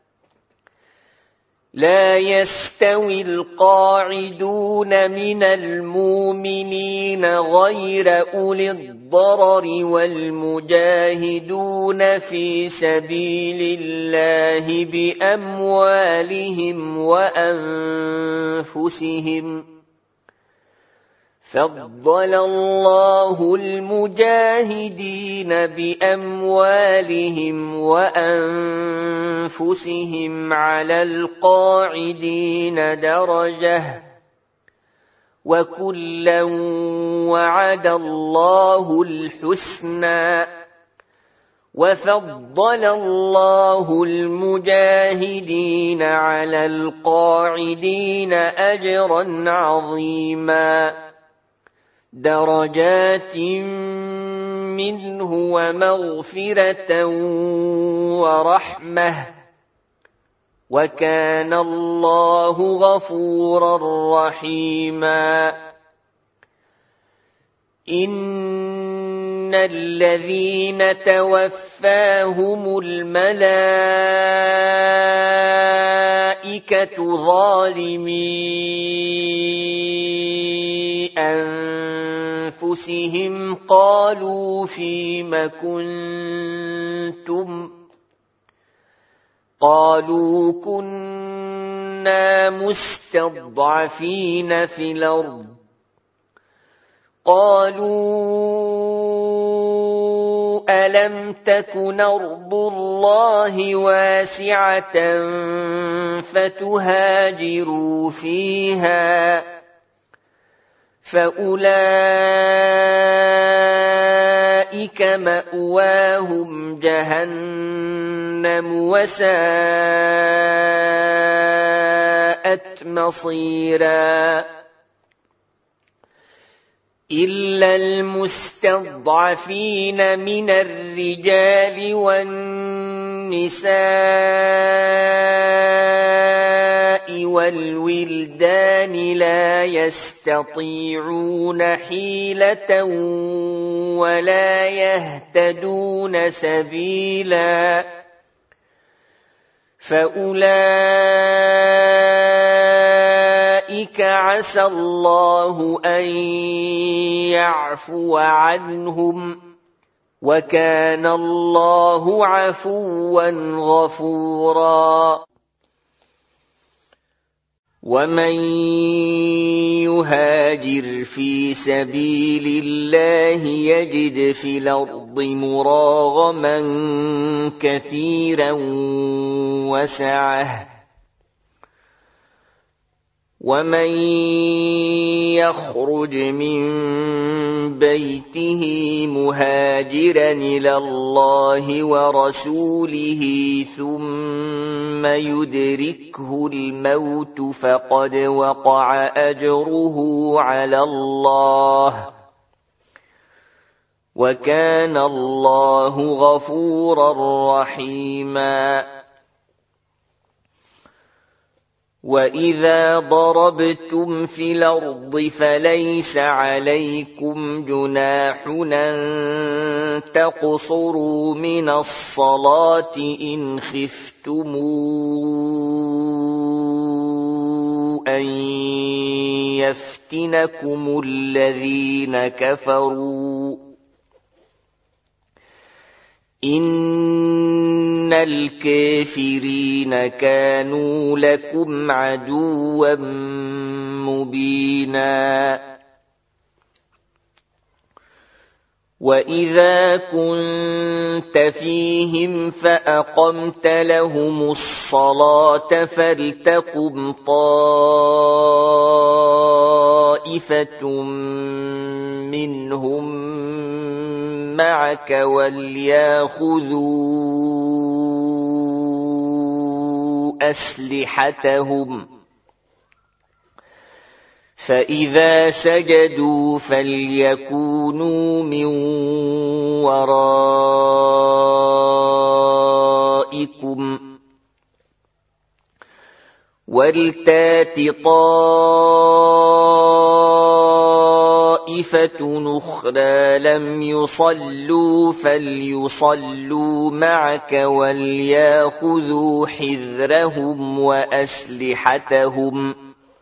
لا يستوي القاعدون من المؤمنين غير أولي الضرر والمجاهدون في سبيل الله بأموالهم وأنفسهم فضل الله المجاهدين بأموالهم وأنفسهم على القاعدين درجة وكلا وعد الله الحسنى وفضل الله المجاهدين على القاعدين أجرا عظيما درجات منه ومغفرة ورحمة وكان الله غفورا رحيما. إن الذين توفاهم الملائكة ظالمي أنفسهم قالوا فيم كنتم قالوا كنا مستضعفين في الأرض قالوا ألم تكن أرض الله واسعة فتهاجروا فيها فأولئك مأواهم جهنم وساءت مصيرا. إلا المستضعفين من الرجال والنساء والولدان لا يستطيعون حيلة ولا يهتدون سبيلا فأولئك عسى الله أن يعفو عنهم وكان الله عفوا غفورا. ومن يهاجر في سبيل الله يجد في الأرض مراغما كثيرا وسعة ومن يخرج من بيته مهاجرا إلى الله ورسوله ثم يدركه الموت فقد وقع أجره على الله وكان الله غفورا رحيما. وَإِذَا ضَرَبْتُمْ فِي الْأَرْضِ فَلَيْسَ عَلَيْكُمْ جُنَاحٌ أَن تَقْصُرُوا مِنَ الصَّلَاةِ إِنْ خِفْتُمْ أَن يَفْتِنَكُمُ الَّذِينَ كَفَرُوا إِنَّ الْكَافِرِينَ كَانُوا لَكُمْ عَدُوًّا مُبِينًا وَإِذَا كُنتَ فِيهِمْ فَأَقَمْتَ لَهُمُ الصَّلَاةَ فَلْتَقُمْ طَائِفَةٌ مِّنْهُمْ مَعَكَ وَلْيَأْخُذُوا أَسْلِحَتَهُمْ فَإِذَا سَجَدُوا فَلْيَكُونُوا مِنْ وَرَائِكُمْ وَلْتَأْتِ طَائِفَةٌ أُخْرَى لَمْ يُصَلُّوا فَلْيُصَلُّوا مَعَكَ وَلْيَأْخُذُوا حِذْرَهُمْ وَأَسْلِحَتَهُمْ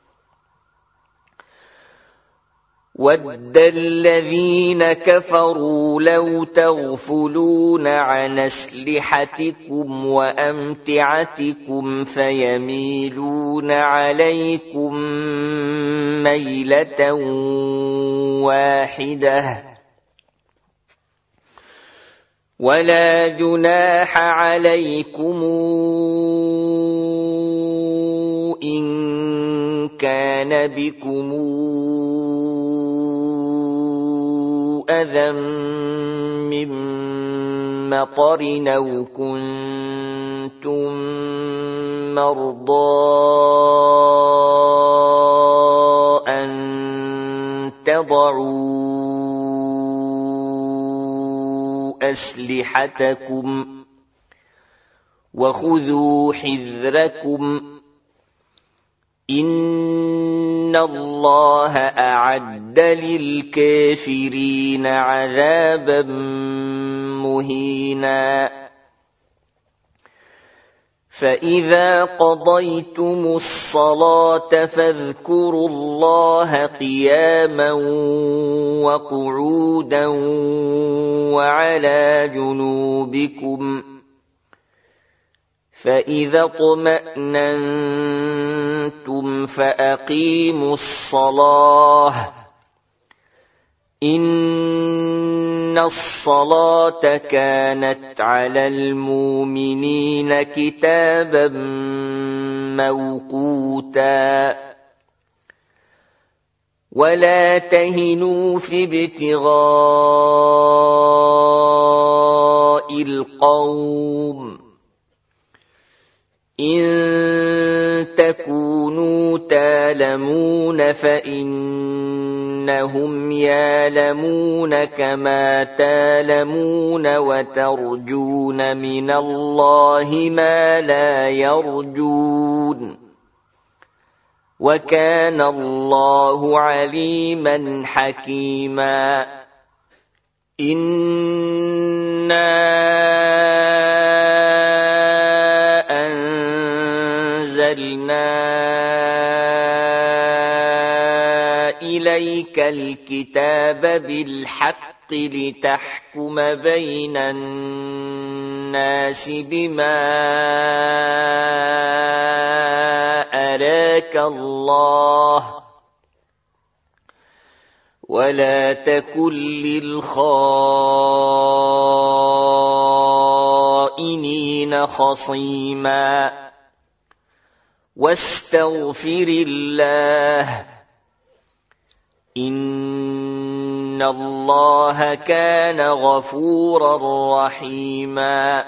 وَدَّ الَّذِينَ كَفَرُوا لَوْ تَغْفُلُونَ عَنْ أَسْلِحَتِكُمْ وَأَمْتِعَتِكُمْ فَيَمِيلُونَ عَلَيْكُمْ مَيْلَةً وَاحِدَةً وَلَا جُنَاحَ عَلَيْكُمْ إِن كَانَ بِكُمْ أَذًى مِّن مَّطَرٍ أَوْ كُنتُم مَّرْضَىٰ أَن تَضَعُوا أَسْلِحَتَكُمْ وَخُذُوا حِذْرَكُمْ إِنَّ اللَّهَ أَعَدَّ لِلْكَافِرِينَ عَذَابًا مُهِينًا فَإِذَا قَضَيْتُمُ الصَّلَاةَ فَاذْكُرُوا اللَّهَ قِيَامًا وَقُعُودًا وَعَلَى جُنُوبِكُمْ فَإِذَا اطْمَأْنَنتُمْ فَأَقِيمُوا الصَّلَاةَ إِنَّ الصَّلَاةَ كَانَتْ عَلَى الْمُؤْمِنِينَ كِتَابًا مَّوْقُوتًا وَلَا تَهِنُوا فِي ابْتِغَاءِ الْقَوْمِ إِن تَكُونُوا تَأْلَمُونَ فَإِنَّهُمْ يَأْلَمُونَ كَمَا تَأْلَمُونَ وَتَرْجُونَ مِنَ اللَّهِ مَا لَا يَرْجُونَ وَكَانَ اللَّهُ عَلِيمًا حَكِيمًا إِنَّا أَنزَلْنَا إِلَيْكَ الْكِتَابَ بِالْحَقِّ لِتَحْكُمَ بَيْنَ النَّاسِ بِمَا أَرَاكَ اللَّهُ وَلَا تَكُنْ لِلْخَائِنِينَ خَصِيمًا وَاسْتَغْفِرِ اللَّهَ إِنَّ اللَّهَ كَانَ غَفُورًا رَّحِيمًا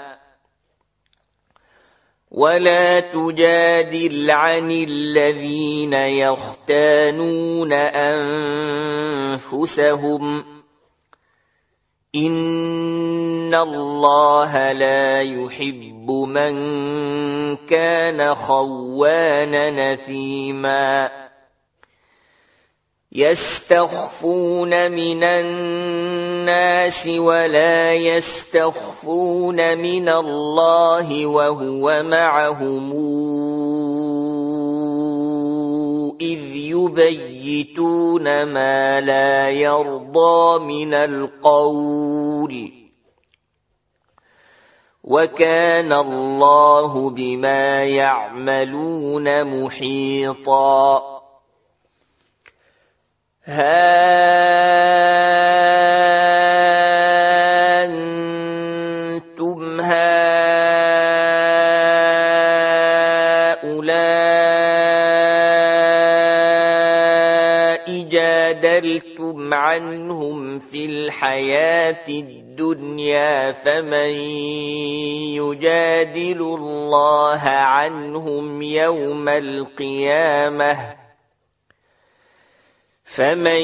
وَلَا تُجَادِلْ عَنِ الَّذِينَ يَخْتَانُونَ أَنفُسَهُمْ إِنَّ إِنَّ اللَّهَ لَا يُحِبُّ مَن كَانَ خَوَّانًا أَثِيمًا يَسْتَخْفُونَ مِنَ النَّاسِ وَلَا يَسْتَخْفُونَ مِنَ اللَّهِ وَهُوَ مَعَهُمْ إِذْ يُبَيِّتُونَ مَا لَا يَرْضَىٰ مِنَ الْقَوْلِ وَكَانَ اللَّهُ بِمَا يَعْمَلُونَ مُحِيطًا هَا أَنتُمْ هَٰؤُلَاءِ جَادَلْتُمْ عَنْهُمْ فِي الْحَيَاةِ الدُّنْيَا فَمَن يُجَادِلُ اللَّهَ عَنْهُمْ يَوْمَ الْقِيَامَةِ فَمَن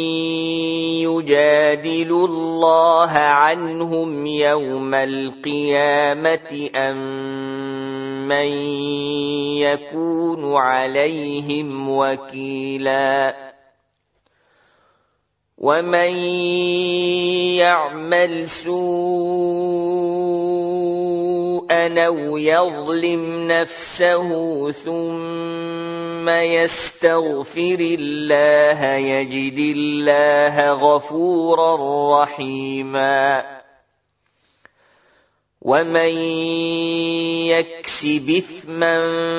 يُجَادِلُ اللَّهَ عَنْهُمْ يَوْمَ الْقِيَامَةِ أَم مَّن يَكُونُ عَلَيْهِمْ وَكِيلًا وَمَن يَعْمَلْ سُوءًا أَوْ يَظْلِمْ نَفْسَهُ ثُمَّ يَسْتَغْفِرِ اللَّهَ يَجِدِ اللَّهَ غَفُورًا رَّحِيمًا وَمَن يَكْسِبْ إِثْمًا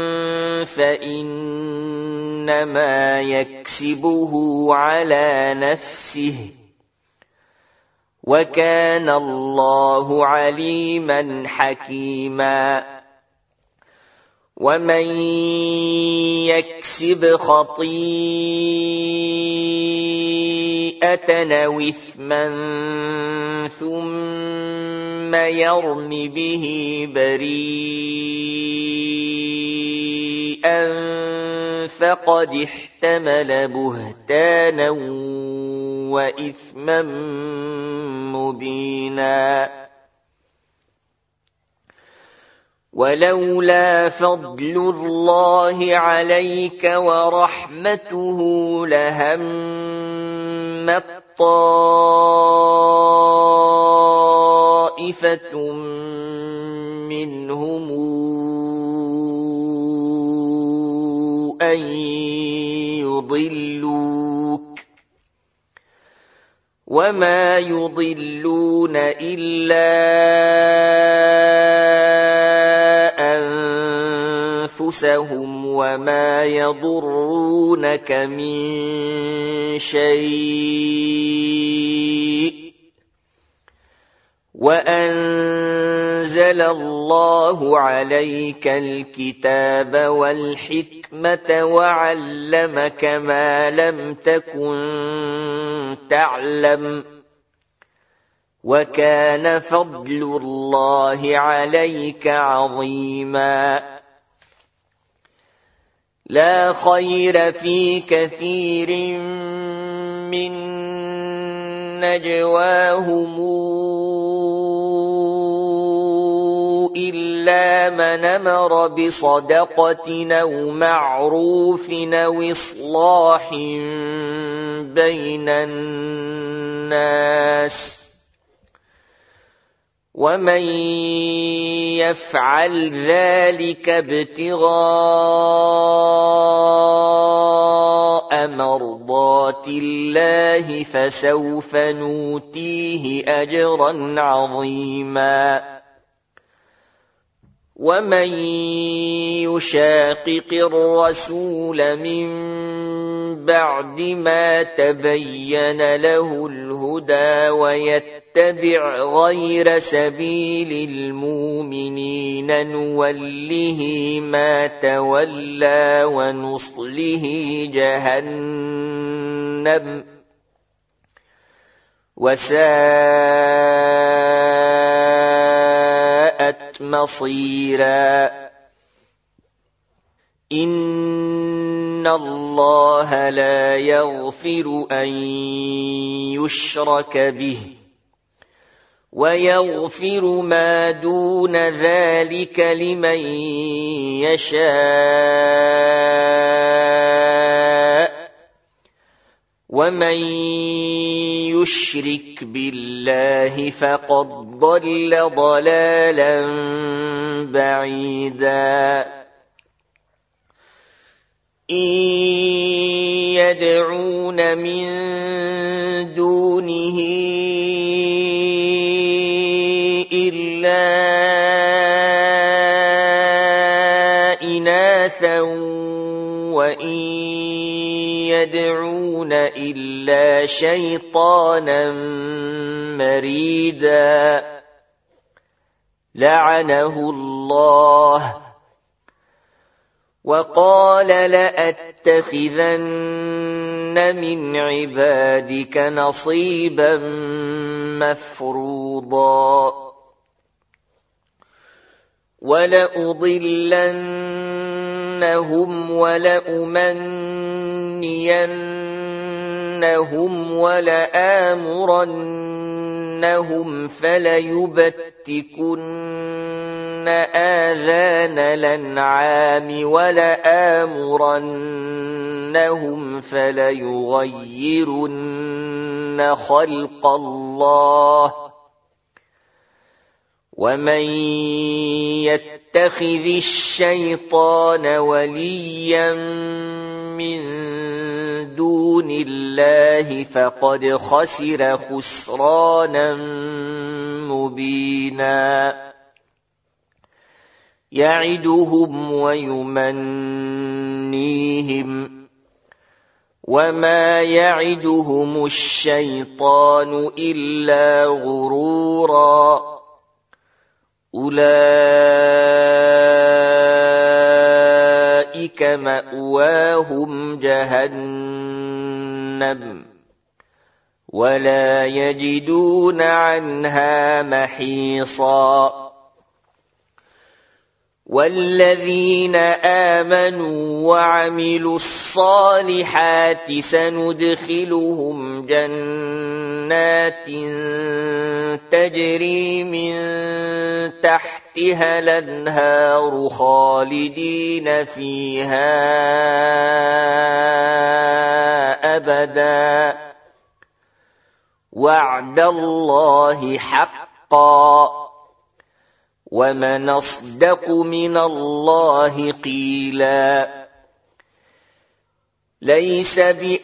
فَإِنَّمَا يَكْسِبُهُ عَلَىٰ نَفْسِهِ وَكَانَ اللَّهُ عَلِيمًا حَكِيمًا وَمَن يَكْسِبْ خَطِيئَةً أَوْ إِثْمًا ثُمَّ يَرْمِ بِهِ بَرِيئًا فَقَدِ احْتَمَلَ بُهْتَانًا وَإِثْمًا مُّبِينًا وَلَوْلَا فَضْلُ اللَّهِ عَلَيْكَ وَرَحْمَتُهُ لَهَمَّت طَّائِفَةٌ مِّنْهُمْ أَن يُضِلُّوكَ وَمَا يُضِلُّونَ إِلَّا أَنفُسَهُمْ وَمَا يَضُرُّونَكَ مِن شَيْءٍ وَأَنزَلَ اللَّهُ عَلَيْكَ الْكِتَابَ وَالْحِكْمَةَ وَعَلَّمَكَ مَا لَمْ تَكُن تَعْلَمُ وَكَانَ فَضْلُ اللَّهِ عَلَيْكَ عَظِيمًا لَا خَيْرَ فِي كَثِيرٍ مِّن نَّجْوَاهُمْ إِلَّا مَنْ أَمَرَ بِصَدَقَةٍ أَوْ مَعْرُوفٍ أَوْ إِصْلَاحٍ بَيْنَ النَّاسِ وَمَن يَفْعَلْ ذَلِكَ ابْتِغَاءَ مَرْضَاتِ اللَّهِ فَسَوْفَ نُؤْتِيهِ أَجْرًا عَظِيمًا وَمَن يُشَاقِقِ الرَّسُولَ مِن بَعْدِ مَا تَبَيَّنَ لَهُ الْهُدَىٰ وَيَتَّبِعْ غَيْرَ سَبِيلِ الْمُؤْمِنِينَ نُوَلِّهِ مَا تَوَلَّىٰ وَنُصْلِهِ جَهَنَّمَ وَسَاءَتْ مَصِيرًا إِنَّ اللَّهَ لَا يَغْفِرُ أَن يُشْرَكَ بِهِ ويغفر ما دون ذلك لمن يشاء ومن يشرك بالله فقد ضل ضلالا بعيدا إن يدعون من دونه إلا إناثا وإن يدعون إلا شيطانا مريدا لعنه الله وقال لأتخذن من عبادك نصيبا مفروضا ولأضلنهم ولأمنينهم ولآمرنهم فليبتكن آذان الأنعام ولآمرنهم فليغيرن خلق الله ومن يتخذ الشيطان وليا من دون الله فقد خسر خسرانا مبينا يعدهم ويمنيهم وما يعدهم الشيطان إلا غرورا أولئك مأواهم جهنم ولا يجدون عنها محيصا والذين آمنوا وعملوا الصالحات سندخلهم جنات تجري من تحتها الأنهار خالدين فيها أبدا وعد الله حقا ومن أصدق من الله قيلا ليس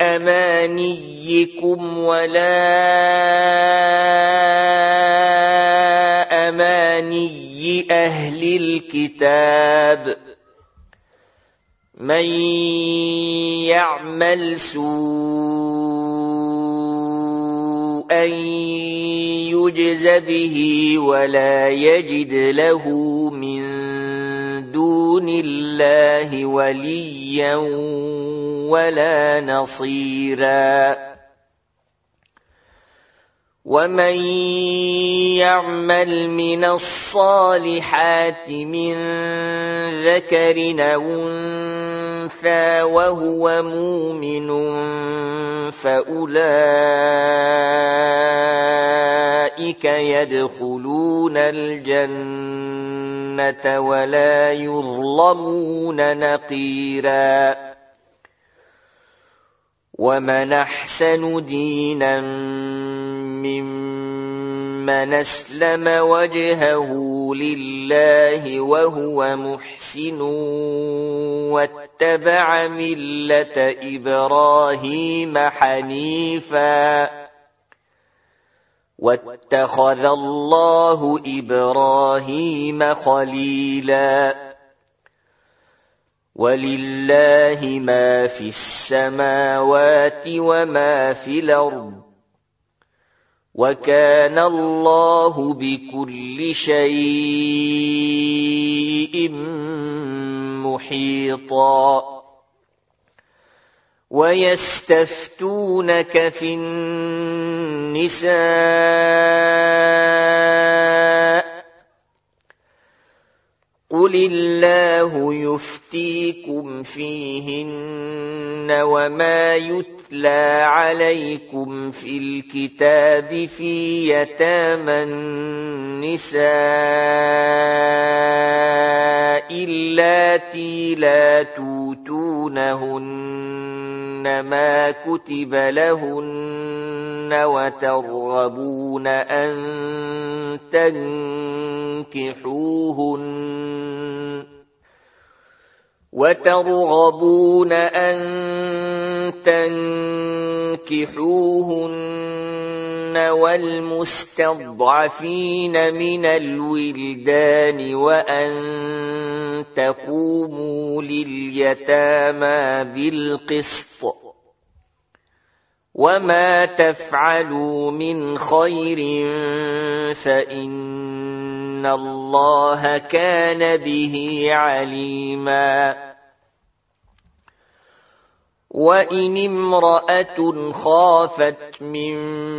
بأمانيكم ولا أماني أهل الكتاب من يعمل سوءا يجز به ولا يجد له من دون الله وليا ولا نصيرا ومن يعمل من الصالحات من ذكر أو أنثى وهو مؤمن فأولئك يدخلون الجنة ولا يظلمون نقيرا ومن أحسن دينا ممن أسلم وجهه لله وهو محسن واتبع ملة إبراهيم حنيفا واتخذ الله إبراهيم خليلا ولله ما في السماوات وما في الأرض وكان الله بكل شيء محيطا ويستفتونك في النساء قل قل الله يفتيكم فيهن وما يتلى عليكم في الكتاب في يتامى النساء اللاتي لا توتونهن ما كتب لهن وترغبون أن تنكحوهن وترغبون أن تنكحوهن والمستضعفين من الولدان وأن تقوموا لليتامى بالقسط وما تفعلوا من خير فإن الله كان به عليما وإن امرأة خافت من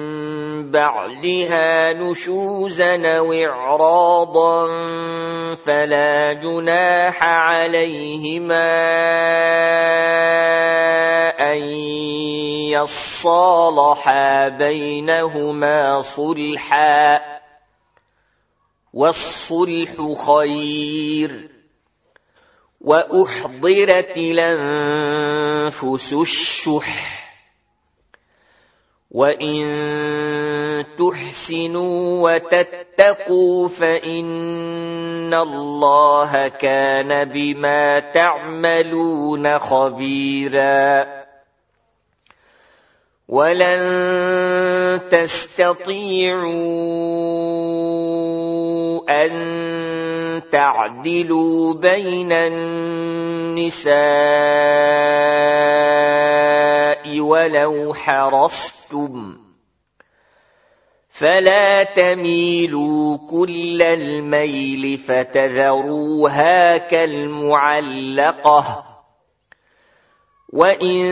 بعلها نشوزا أو إعراضا فلا جناح عليهما أن يصالحا بينهما صلحا والصلح خير وأحضرت الأنفس الشح وإن تحسنوا وتتقوا فإن الله كان بما تعملون خبيرا ولن تستطيعوا أن تعدلوا بين النساء ولو حرصتم فلا تميلوا كل الميل فتذروها كالمعلقة وإن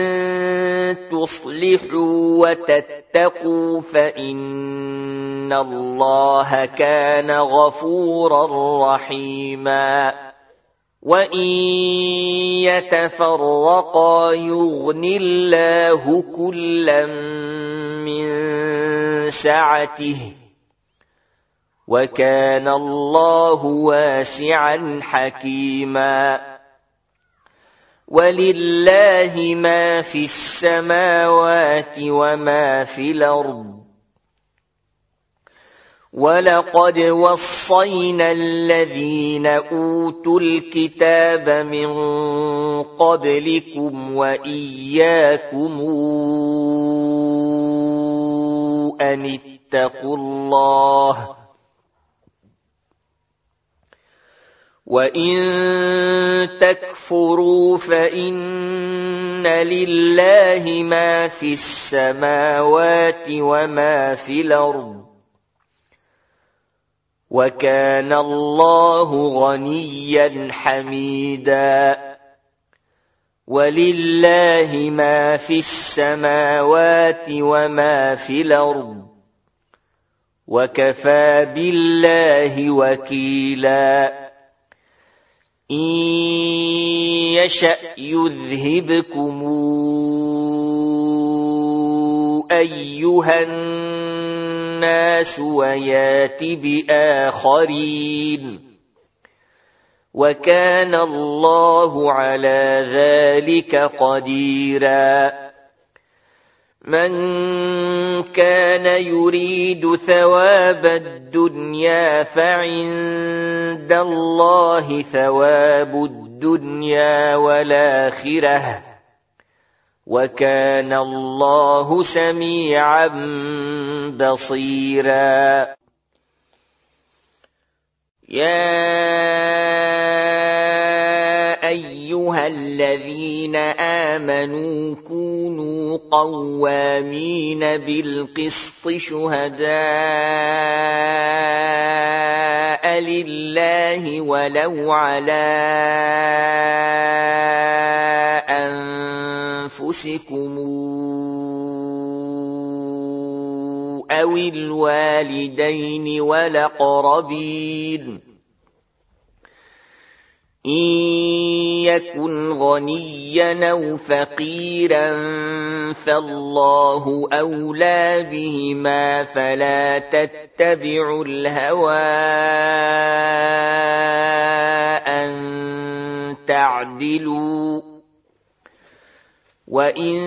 تصلحوا وتتقوا فإن الله كان غفورا رحيما وإن يتفرقا يغن الله كلا من سعته وكان الله واسعا حكيما ولله ما في السماوات وما في الأرض ولقد وصينا الذين أوتوا الكتاب من قبلكم وإياكم أن اتقوا الله وإن تكفروا فإن لله ما في السماوات وما في الأرض وكان الله غنيا حميدا ولله ما في السماوات وما في الأرض وكفى بالله وكيلا إن يشأ يذهبكم أيها الناس ويات بآخرين وكان الله على ذلك قديرا من كان يريد ثواب الدنيا فعند الله ثواب الدنيا والآخرة وكان الله سميعا بصيرا يا أيها الذين آمنوا كونوا قوامين بالقسط شهداء لله ولو على أنفسكم أو الوالدين والأقربين إن يكن غنيا أو فقيرا فالله أولى بهما فلا تتبعوا الهوى أن تعدلوا وإن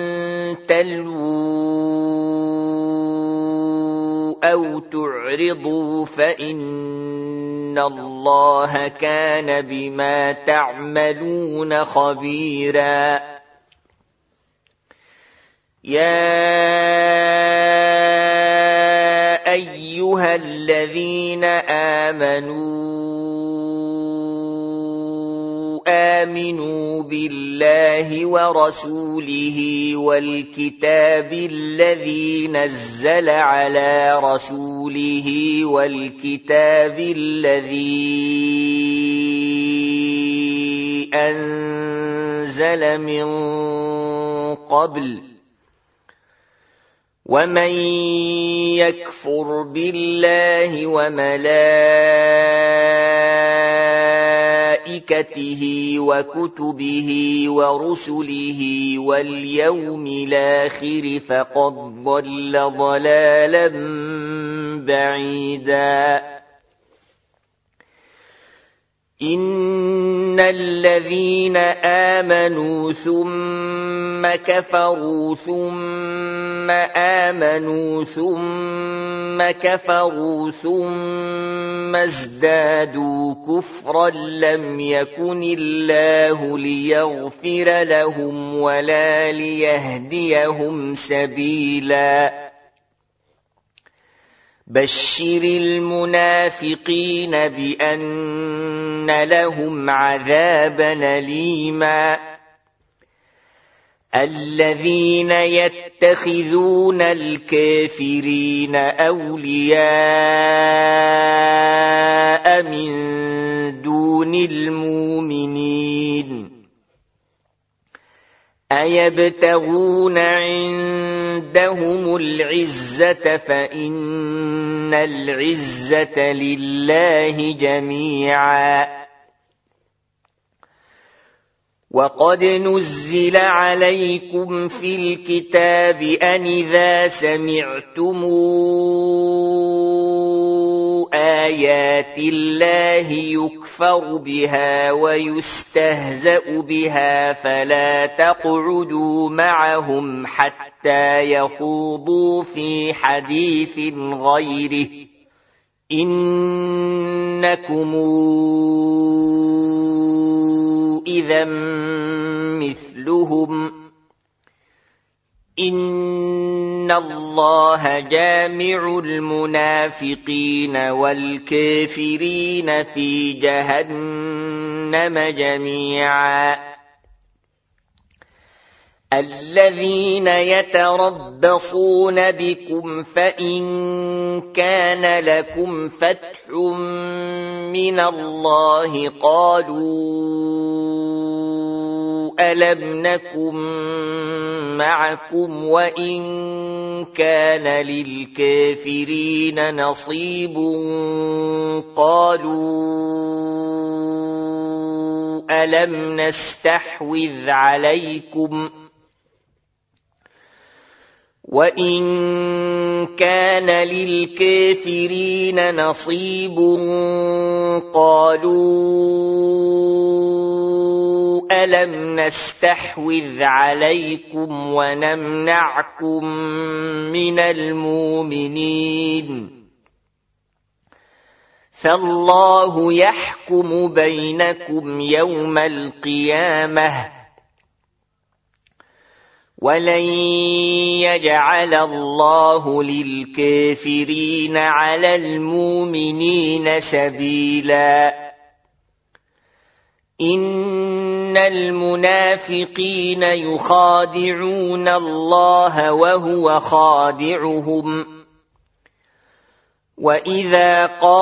تلووا أو تعرضوا فإن الله كان بما تعملون خبيرا يا أيها الذين آمنوا آمنوا بالله ورسوله والكتاب الذي نزل على رسوله والكتاب الذي أنزل من قبل ومن يكفر بالله وملائكته وكتبه ورسله واليوم الآخر فقد ضل ضلالا بعيدا إن الذين آمنوا ثم كفروا ثم آمنوا ثم كفروا ثم ازدادوا كفرا لم يكن الله ليغفر لهم ولا ليهديهم سبيلا بشر المنافقين بأن لهم عذابا أليما الذين يتخذون الكافرين أولياء من دون المؤمنين أيبتغون عندهم العزة فإن العزة لله جميعا وقد نزل عليكم في الكتاب أن إذا سمعتم آيات الله يكفر بها ويستهزأ بها فلا تقعدوا معهم حتى يخوضوا في حديث غيره إنكم إذا مثلهم إن الله جامع المنافقين والكافرين في جهنم جميعا الذين يتربصون بكم فإن كان لكم فتح من الله قالوا ألم نكن معكم وإن كان للكافرين نصيب قالوا ألم نستحوذ عليكم وإن كان للكافرين نصيب قالوا ألم نستحوذ عليكم ونمنعكم من المؤمنين فالله يحكم بينكم يوم القيامة ولن يجعل الله للكافرين على المؤمنين سبيلا إن المنافقين يخادعون الله وهو خادعهم وإذا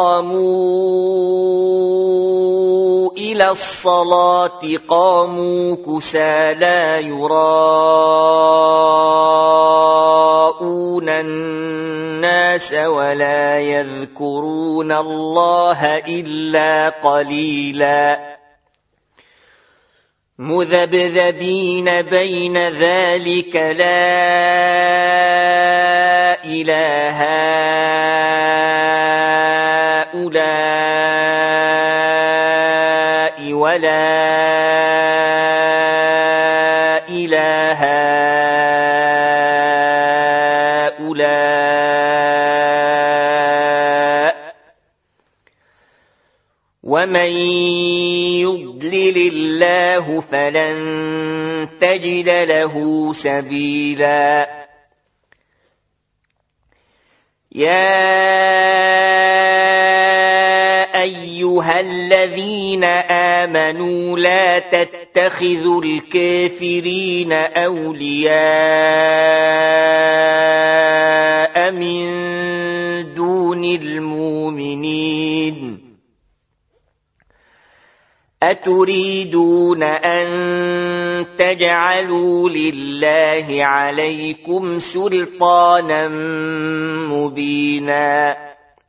قاموا إلى الصلاة قاموا كسالى يراءون الناس ولا يذكرون الله إلا قليلا مذبذبين بين ذلك لا إله هؤلاء ولا إله هؤلاء ومن يضلل الله فلن تجد له سبيلا يا أيها الذين آمنوا لا تتخذوا الكافرين أولياء من دون المؤمنين أتريدون أن تجعلوا لله عليكم سلطانا مبينا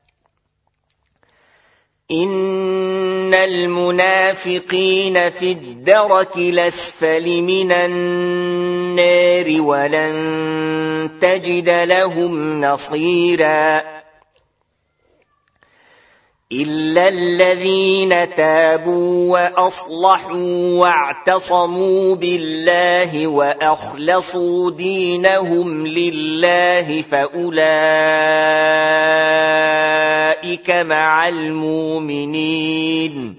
إن المنافقين في الدرك الأسفل من النار ولن تجد لهم نصيرا إلا الذين تابوا وأصلحوا واعتصموا بالله وأخلصوا دينهم لله فأولئك مع المؤمنين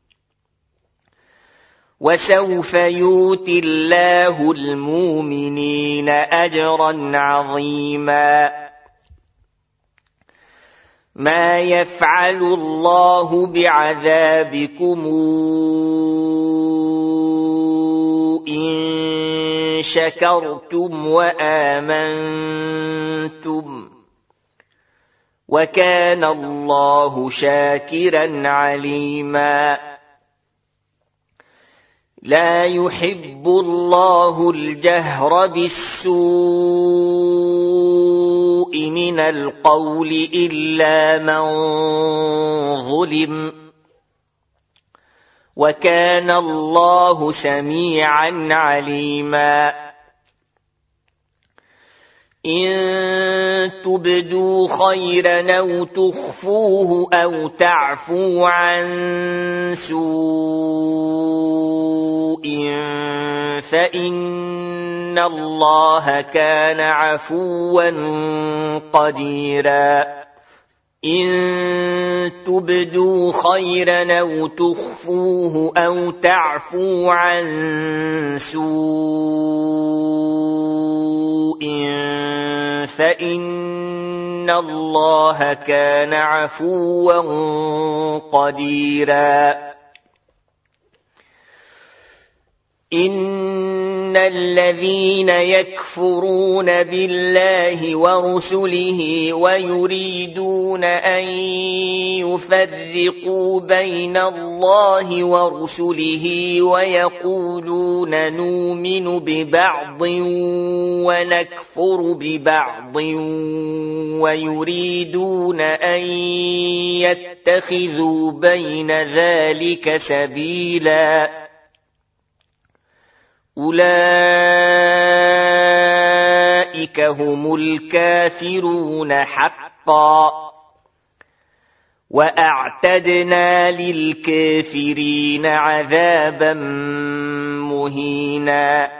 وسوف يؤتي الله المؤمنين أجرا عظيما ما يفعل الله بعذابكم إن شكرتم وآمنتم وكان الله شاكرا عليما لا يحب الله الجهر بالسوء من القول إلا من ظلم وكان الله سميعا عليما إن تبدوا خيرا أو تخفوه أو تعفوا عن سوء فإن الله كان عفوا قديرا إن تبدوا خيرا أو تخفوه أو تعفوا عن سوء فإن الله كان عفوا قديرا إن الذين يكفرون بالله ورسله ويريدون أن يفرقوا بين الله ورسله ويقولون نؤمن ببعض ونكفر ببعض ويريدون أن يتخذوا بين ذلك سبيلا أولئك هم الكافرون حقا وأعتدنا للكافرين عذابا مهينا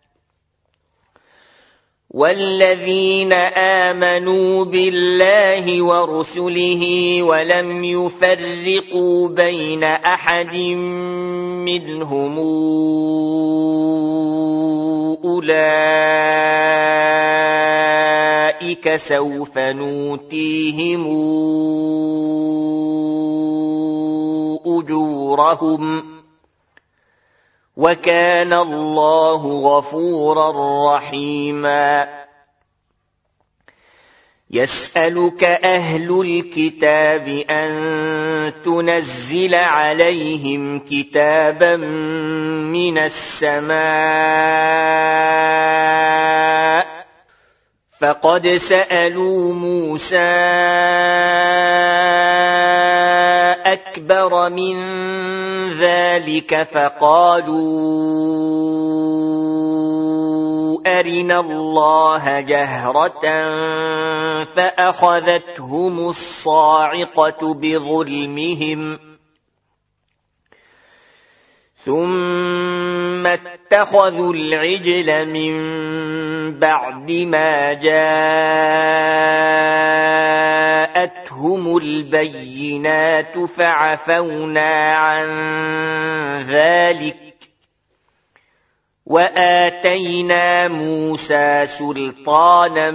والذين آمنوا بالله ورسله ولم يفرقوا بين أحد منهم أولئك سوف نؤتيهم أجورهم وكان الله غفورا رحيما يسألك أهل الكتاب أن تنزل عليهم كتابا من السماء فقد سألوا موسى أكبر من ذلك فقالوا أرنا الله جهرة فأخذتهم الصاعقة بظلمهم ثم اتخذوا العجل من بعد ما جاءتهم البينات فعفونا عن ذلك وآتينا موسى سلطانا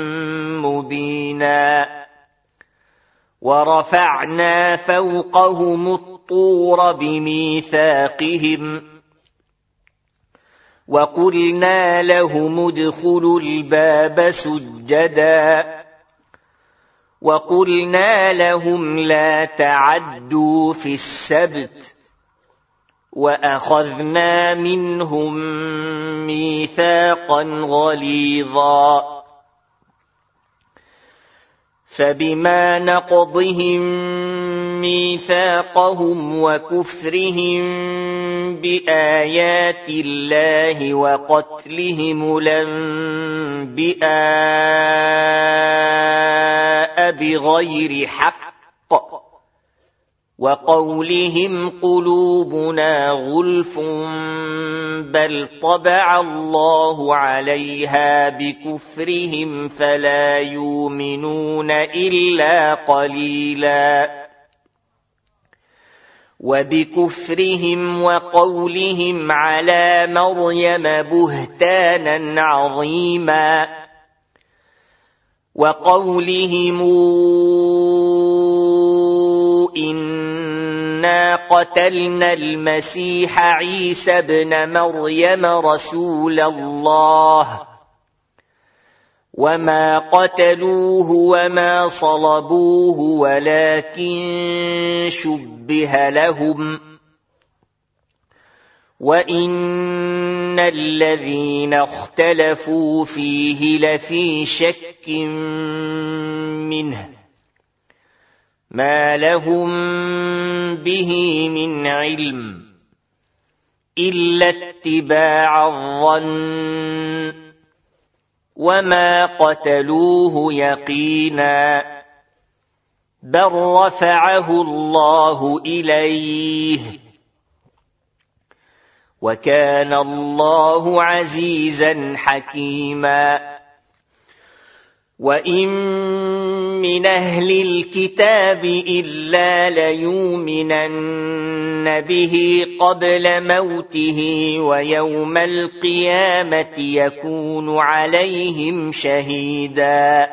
مبينا ورفعنا فوقهم الطور بميثاقهم وقلنا لهم ادخلوا الباب سجدا وقلنا لهم لا تعدوا في السبت وأخذنا منهم ميثاقا غليظا فبما نقضهم ميثاقهم وكفرهم بآيات الله وقتلهم الأنبياء بغير حق وقولهم قلوبنا غلف بل طبع الله عليها بكفرهم فلا يؤمنون إلا قليلا وبكفرهم وقولهم على مريم بهتانا عظيما وقولهم إنا قتلنا المسيح عيسى ابن مريم رسول الله وما قتلوه وما صلبوه ولكن شبه لهم وإن الذين اختلفوا فيه لفي شك منه ما لهم به من علم إلا اتباع الظن وما قتلوه يقينا بل رفعه الله إليه وكان الله عزيزا حكيما وإن من أهل الكتاب إلا ليؤمنن به قبل موته ويوم القيامة يكون عليهم شهيدا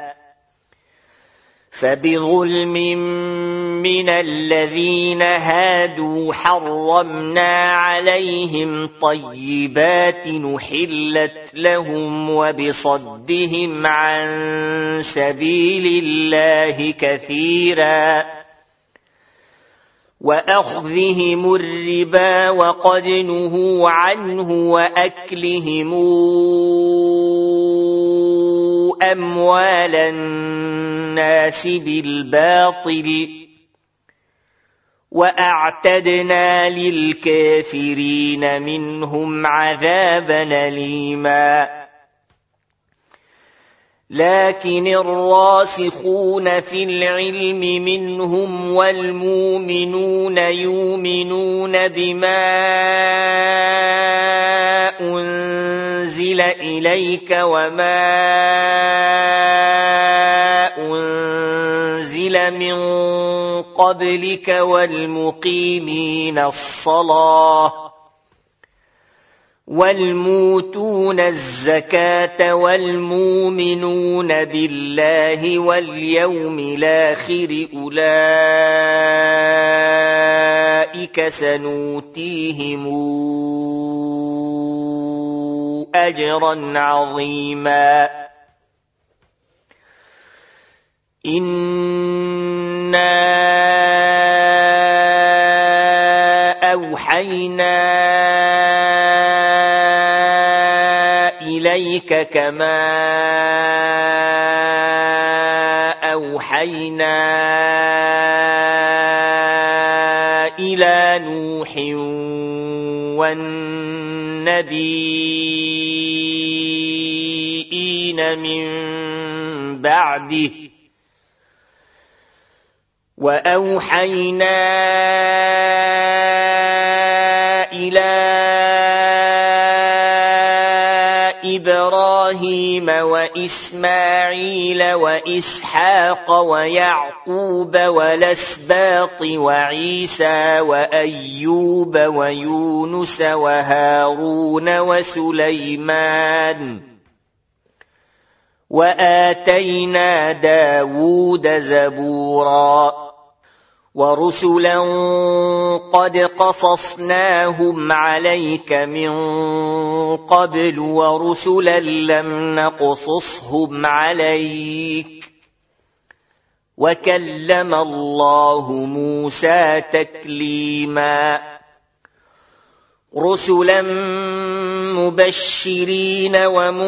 فبظلم من الذين هادوا حرمنا عليهم طيبات نحلت لهم وبصدهم عن سبيل الله كثيرا وأخذهم الربا وقد نهوا عنه وأكلهم أموال الناس بالباطل وأعتدنا للكافرين منهم عذابا أليما لكن الراسخون في العلم منهم والمؤمنون يؤمنون بما أنزل إليك وما أنزل من قبلك والمقيمين الصلاة والموتون الزكاة والمؤمنون بالله واليوم الآخر أولئك سنؤتيهم أجرا عظيما إنا أوحينا إليك كما أوحينا إلى نوح والنبيين من بعده وأوحينا إلى إبراهيم وإسماعيل وإسحاق ويعقوب والأسباط وعيسى وأيوب ويونس وهارون وسليمان وآتينا داود زبورا ورسلا قد قصصناهم عليك من قبل ورسلا لم نقصصهم عليك وكلم الله موسى تكليما رسلا مبشرين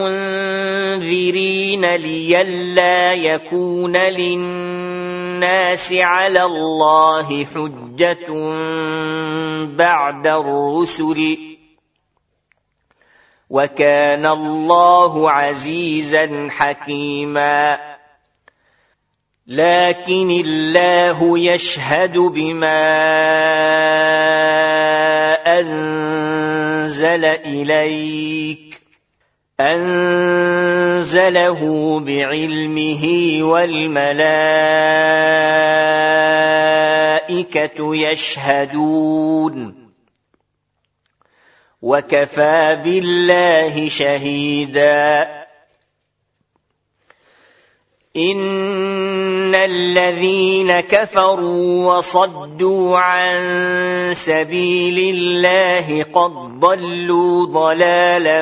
ومنذرين لئلا يكون للناس على الله حجة بعد الرسل وكان الله عزيزا حكيما لكن الله يشهد بما أنزل إليك أنزله بعلمه والملائكة يشهدون وكفى بالله شهيدا إن الذين كفروا وصدوا عن سبيل الله قد ضلوا ضلالا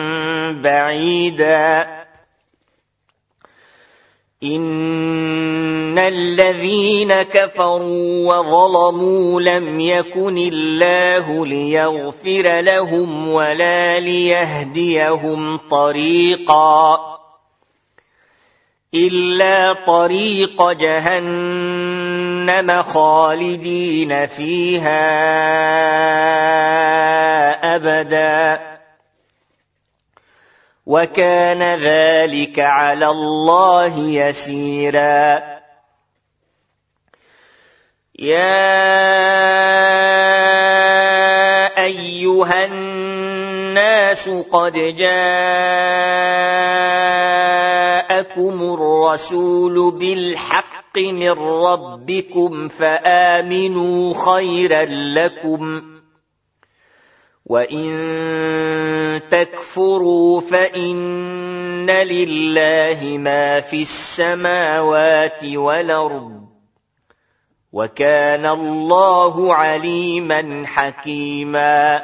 بعيدا إن الذين كفروا وظلموا لم يكن الله ليغفر لهم ولا ليهديهم طريقا إلا طريق جهنم خالدين فيها أبدا وكان ذلك على الله يسيرا يا أيها الناس قد جاءكم الرسول بالحق من ربكم فآمنوا خيرا لكم وإن تكفروا فإن لله ما في السماوات والأرض وكان الله عليما حكيما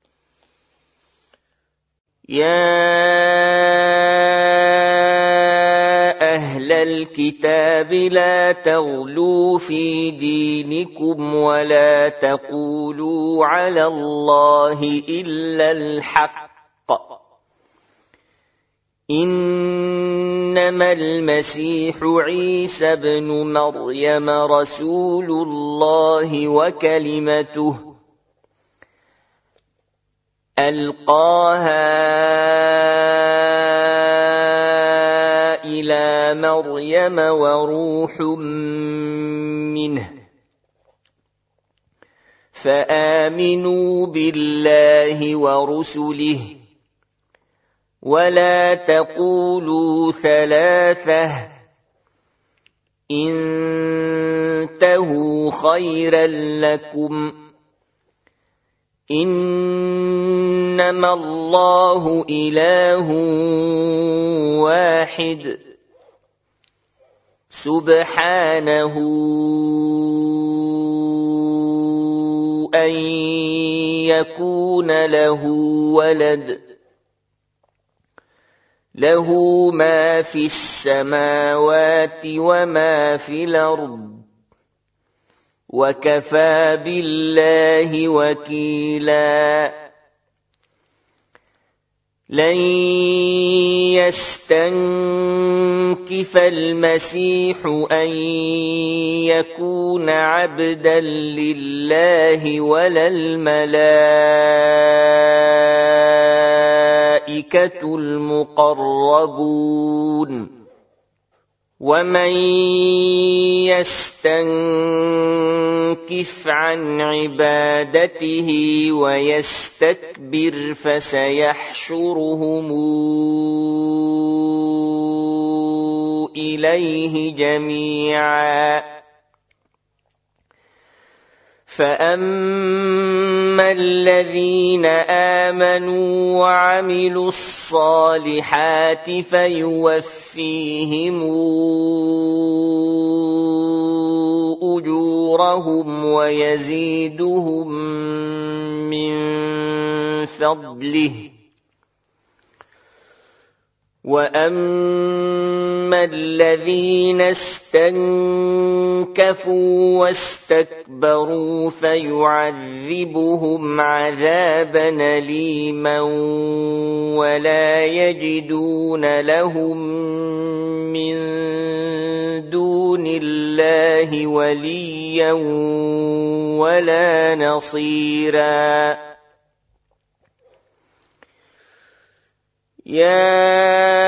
يا أهل الكتاب لا تغلوا في دينكم ولا تقولوا على الله إلا الحق إنما المسيح عيسى ابن مريم رسول الله وكلمته ألقاها إلى مريم وروح منه فآمنوا بالله ورسله ولا تقولوا ثلاثة انتهوا خيرا لكم إنما الله إله واحد سبحانه أن يكون له ولد له ما في السماوات وما في الأرض وكفى بالله وكيلا لن يستنكف المسيح أن يكون عبدا لله ولا الملائكة المقربون ومن يستنكف عن عبادته ويستكبر فسيحشرهم إليه جميعا فأما الذين آمنوا وعملوا الصالحات فيوفيهم أجورهم ويزيدهم من فضله وأما الذين استنكفوا واستكبروا فيعذبهم عذابا أليما ولا يجدون لهم من دون الله وليا ولا نصيرا يا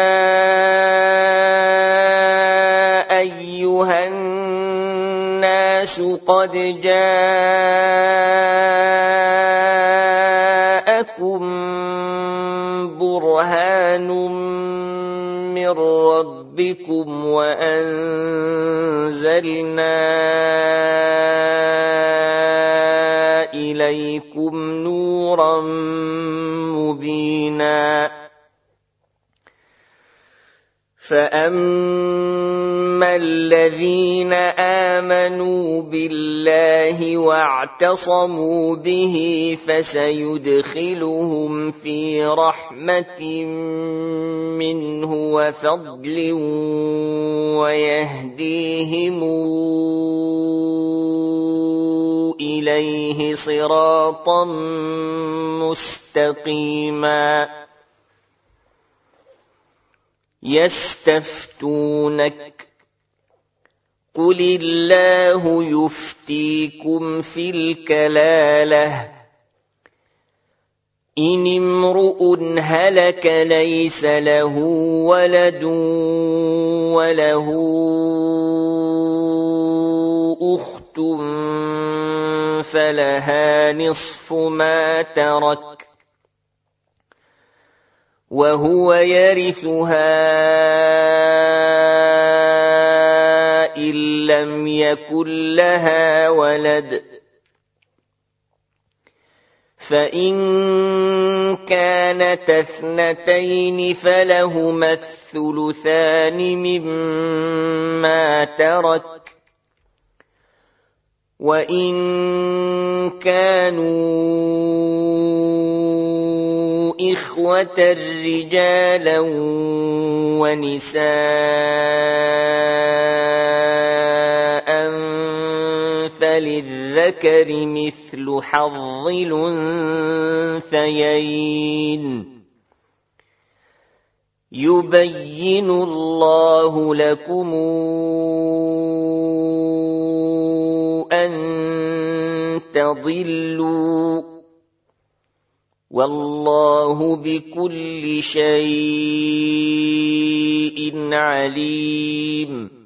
أيها الناس قد جاءكم برهان من ربكم وأنزلنا إليكم نورا مبينا فأما الذين آمنوا بالله واعتصموا به فسيدخلهم في رحمة منه وفضل ويهديهم إليه صراطا مستقيما يستفتونك قل الله يفتيكم في الكلالة إن امرؤ هلك ليس له ولد وله أخت فلها نصف ما ترك وهو يرثها إن لم يكن لها ولد فإن كانت اثنتين فلهما الثلثان مما ترك وإن كانوا إخوة رجالا ونساء فللذكر مثل حظ الأنثيين يبين الله لكم أن تضلوا والله بكل شيء عليم.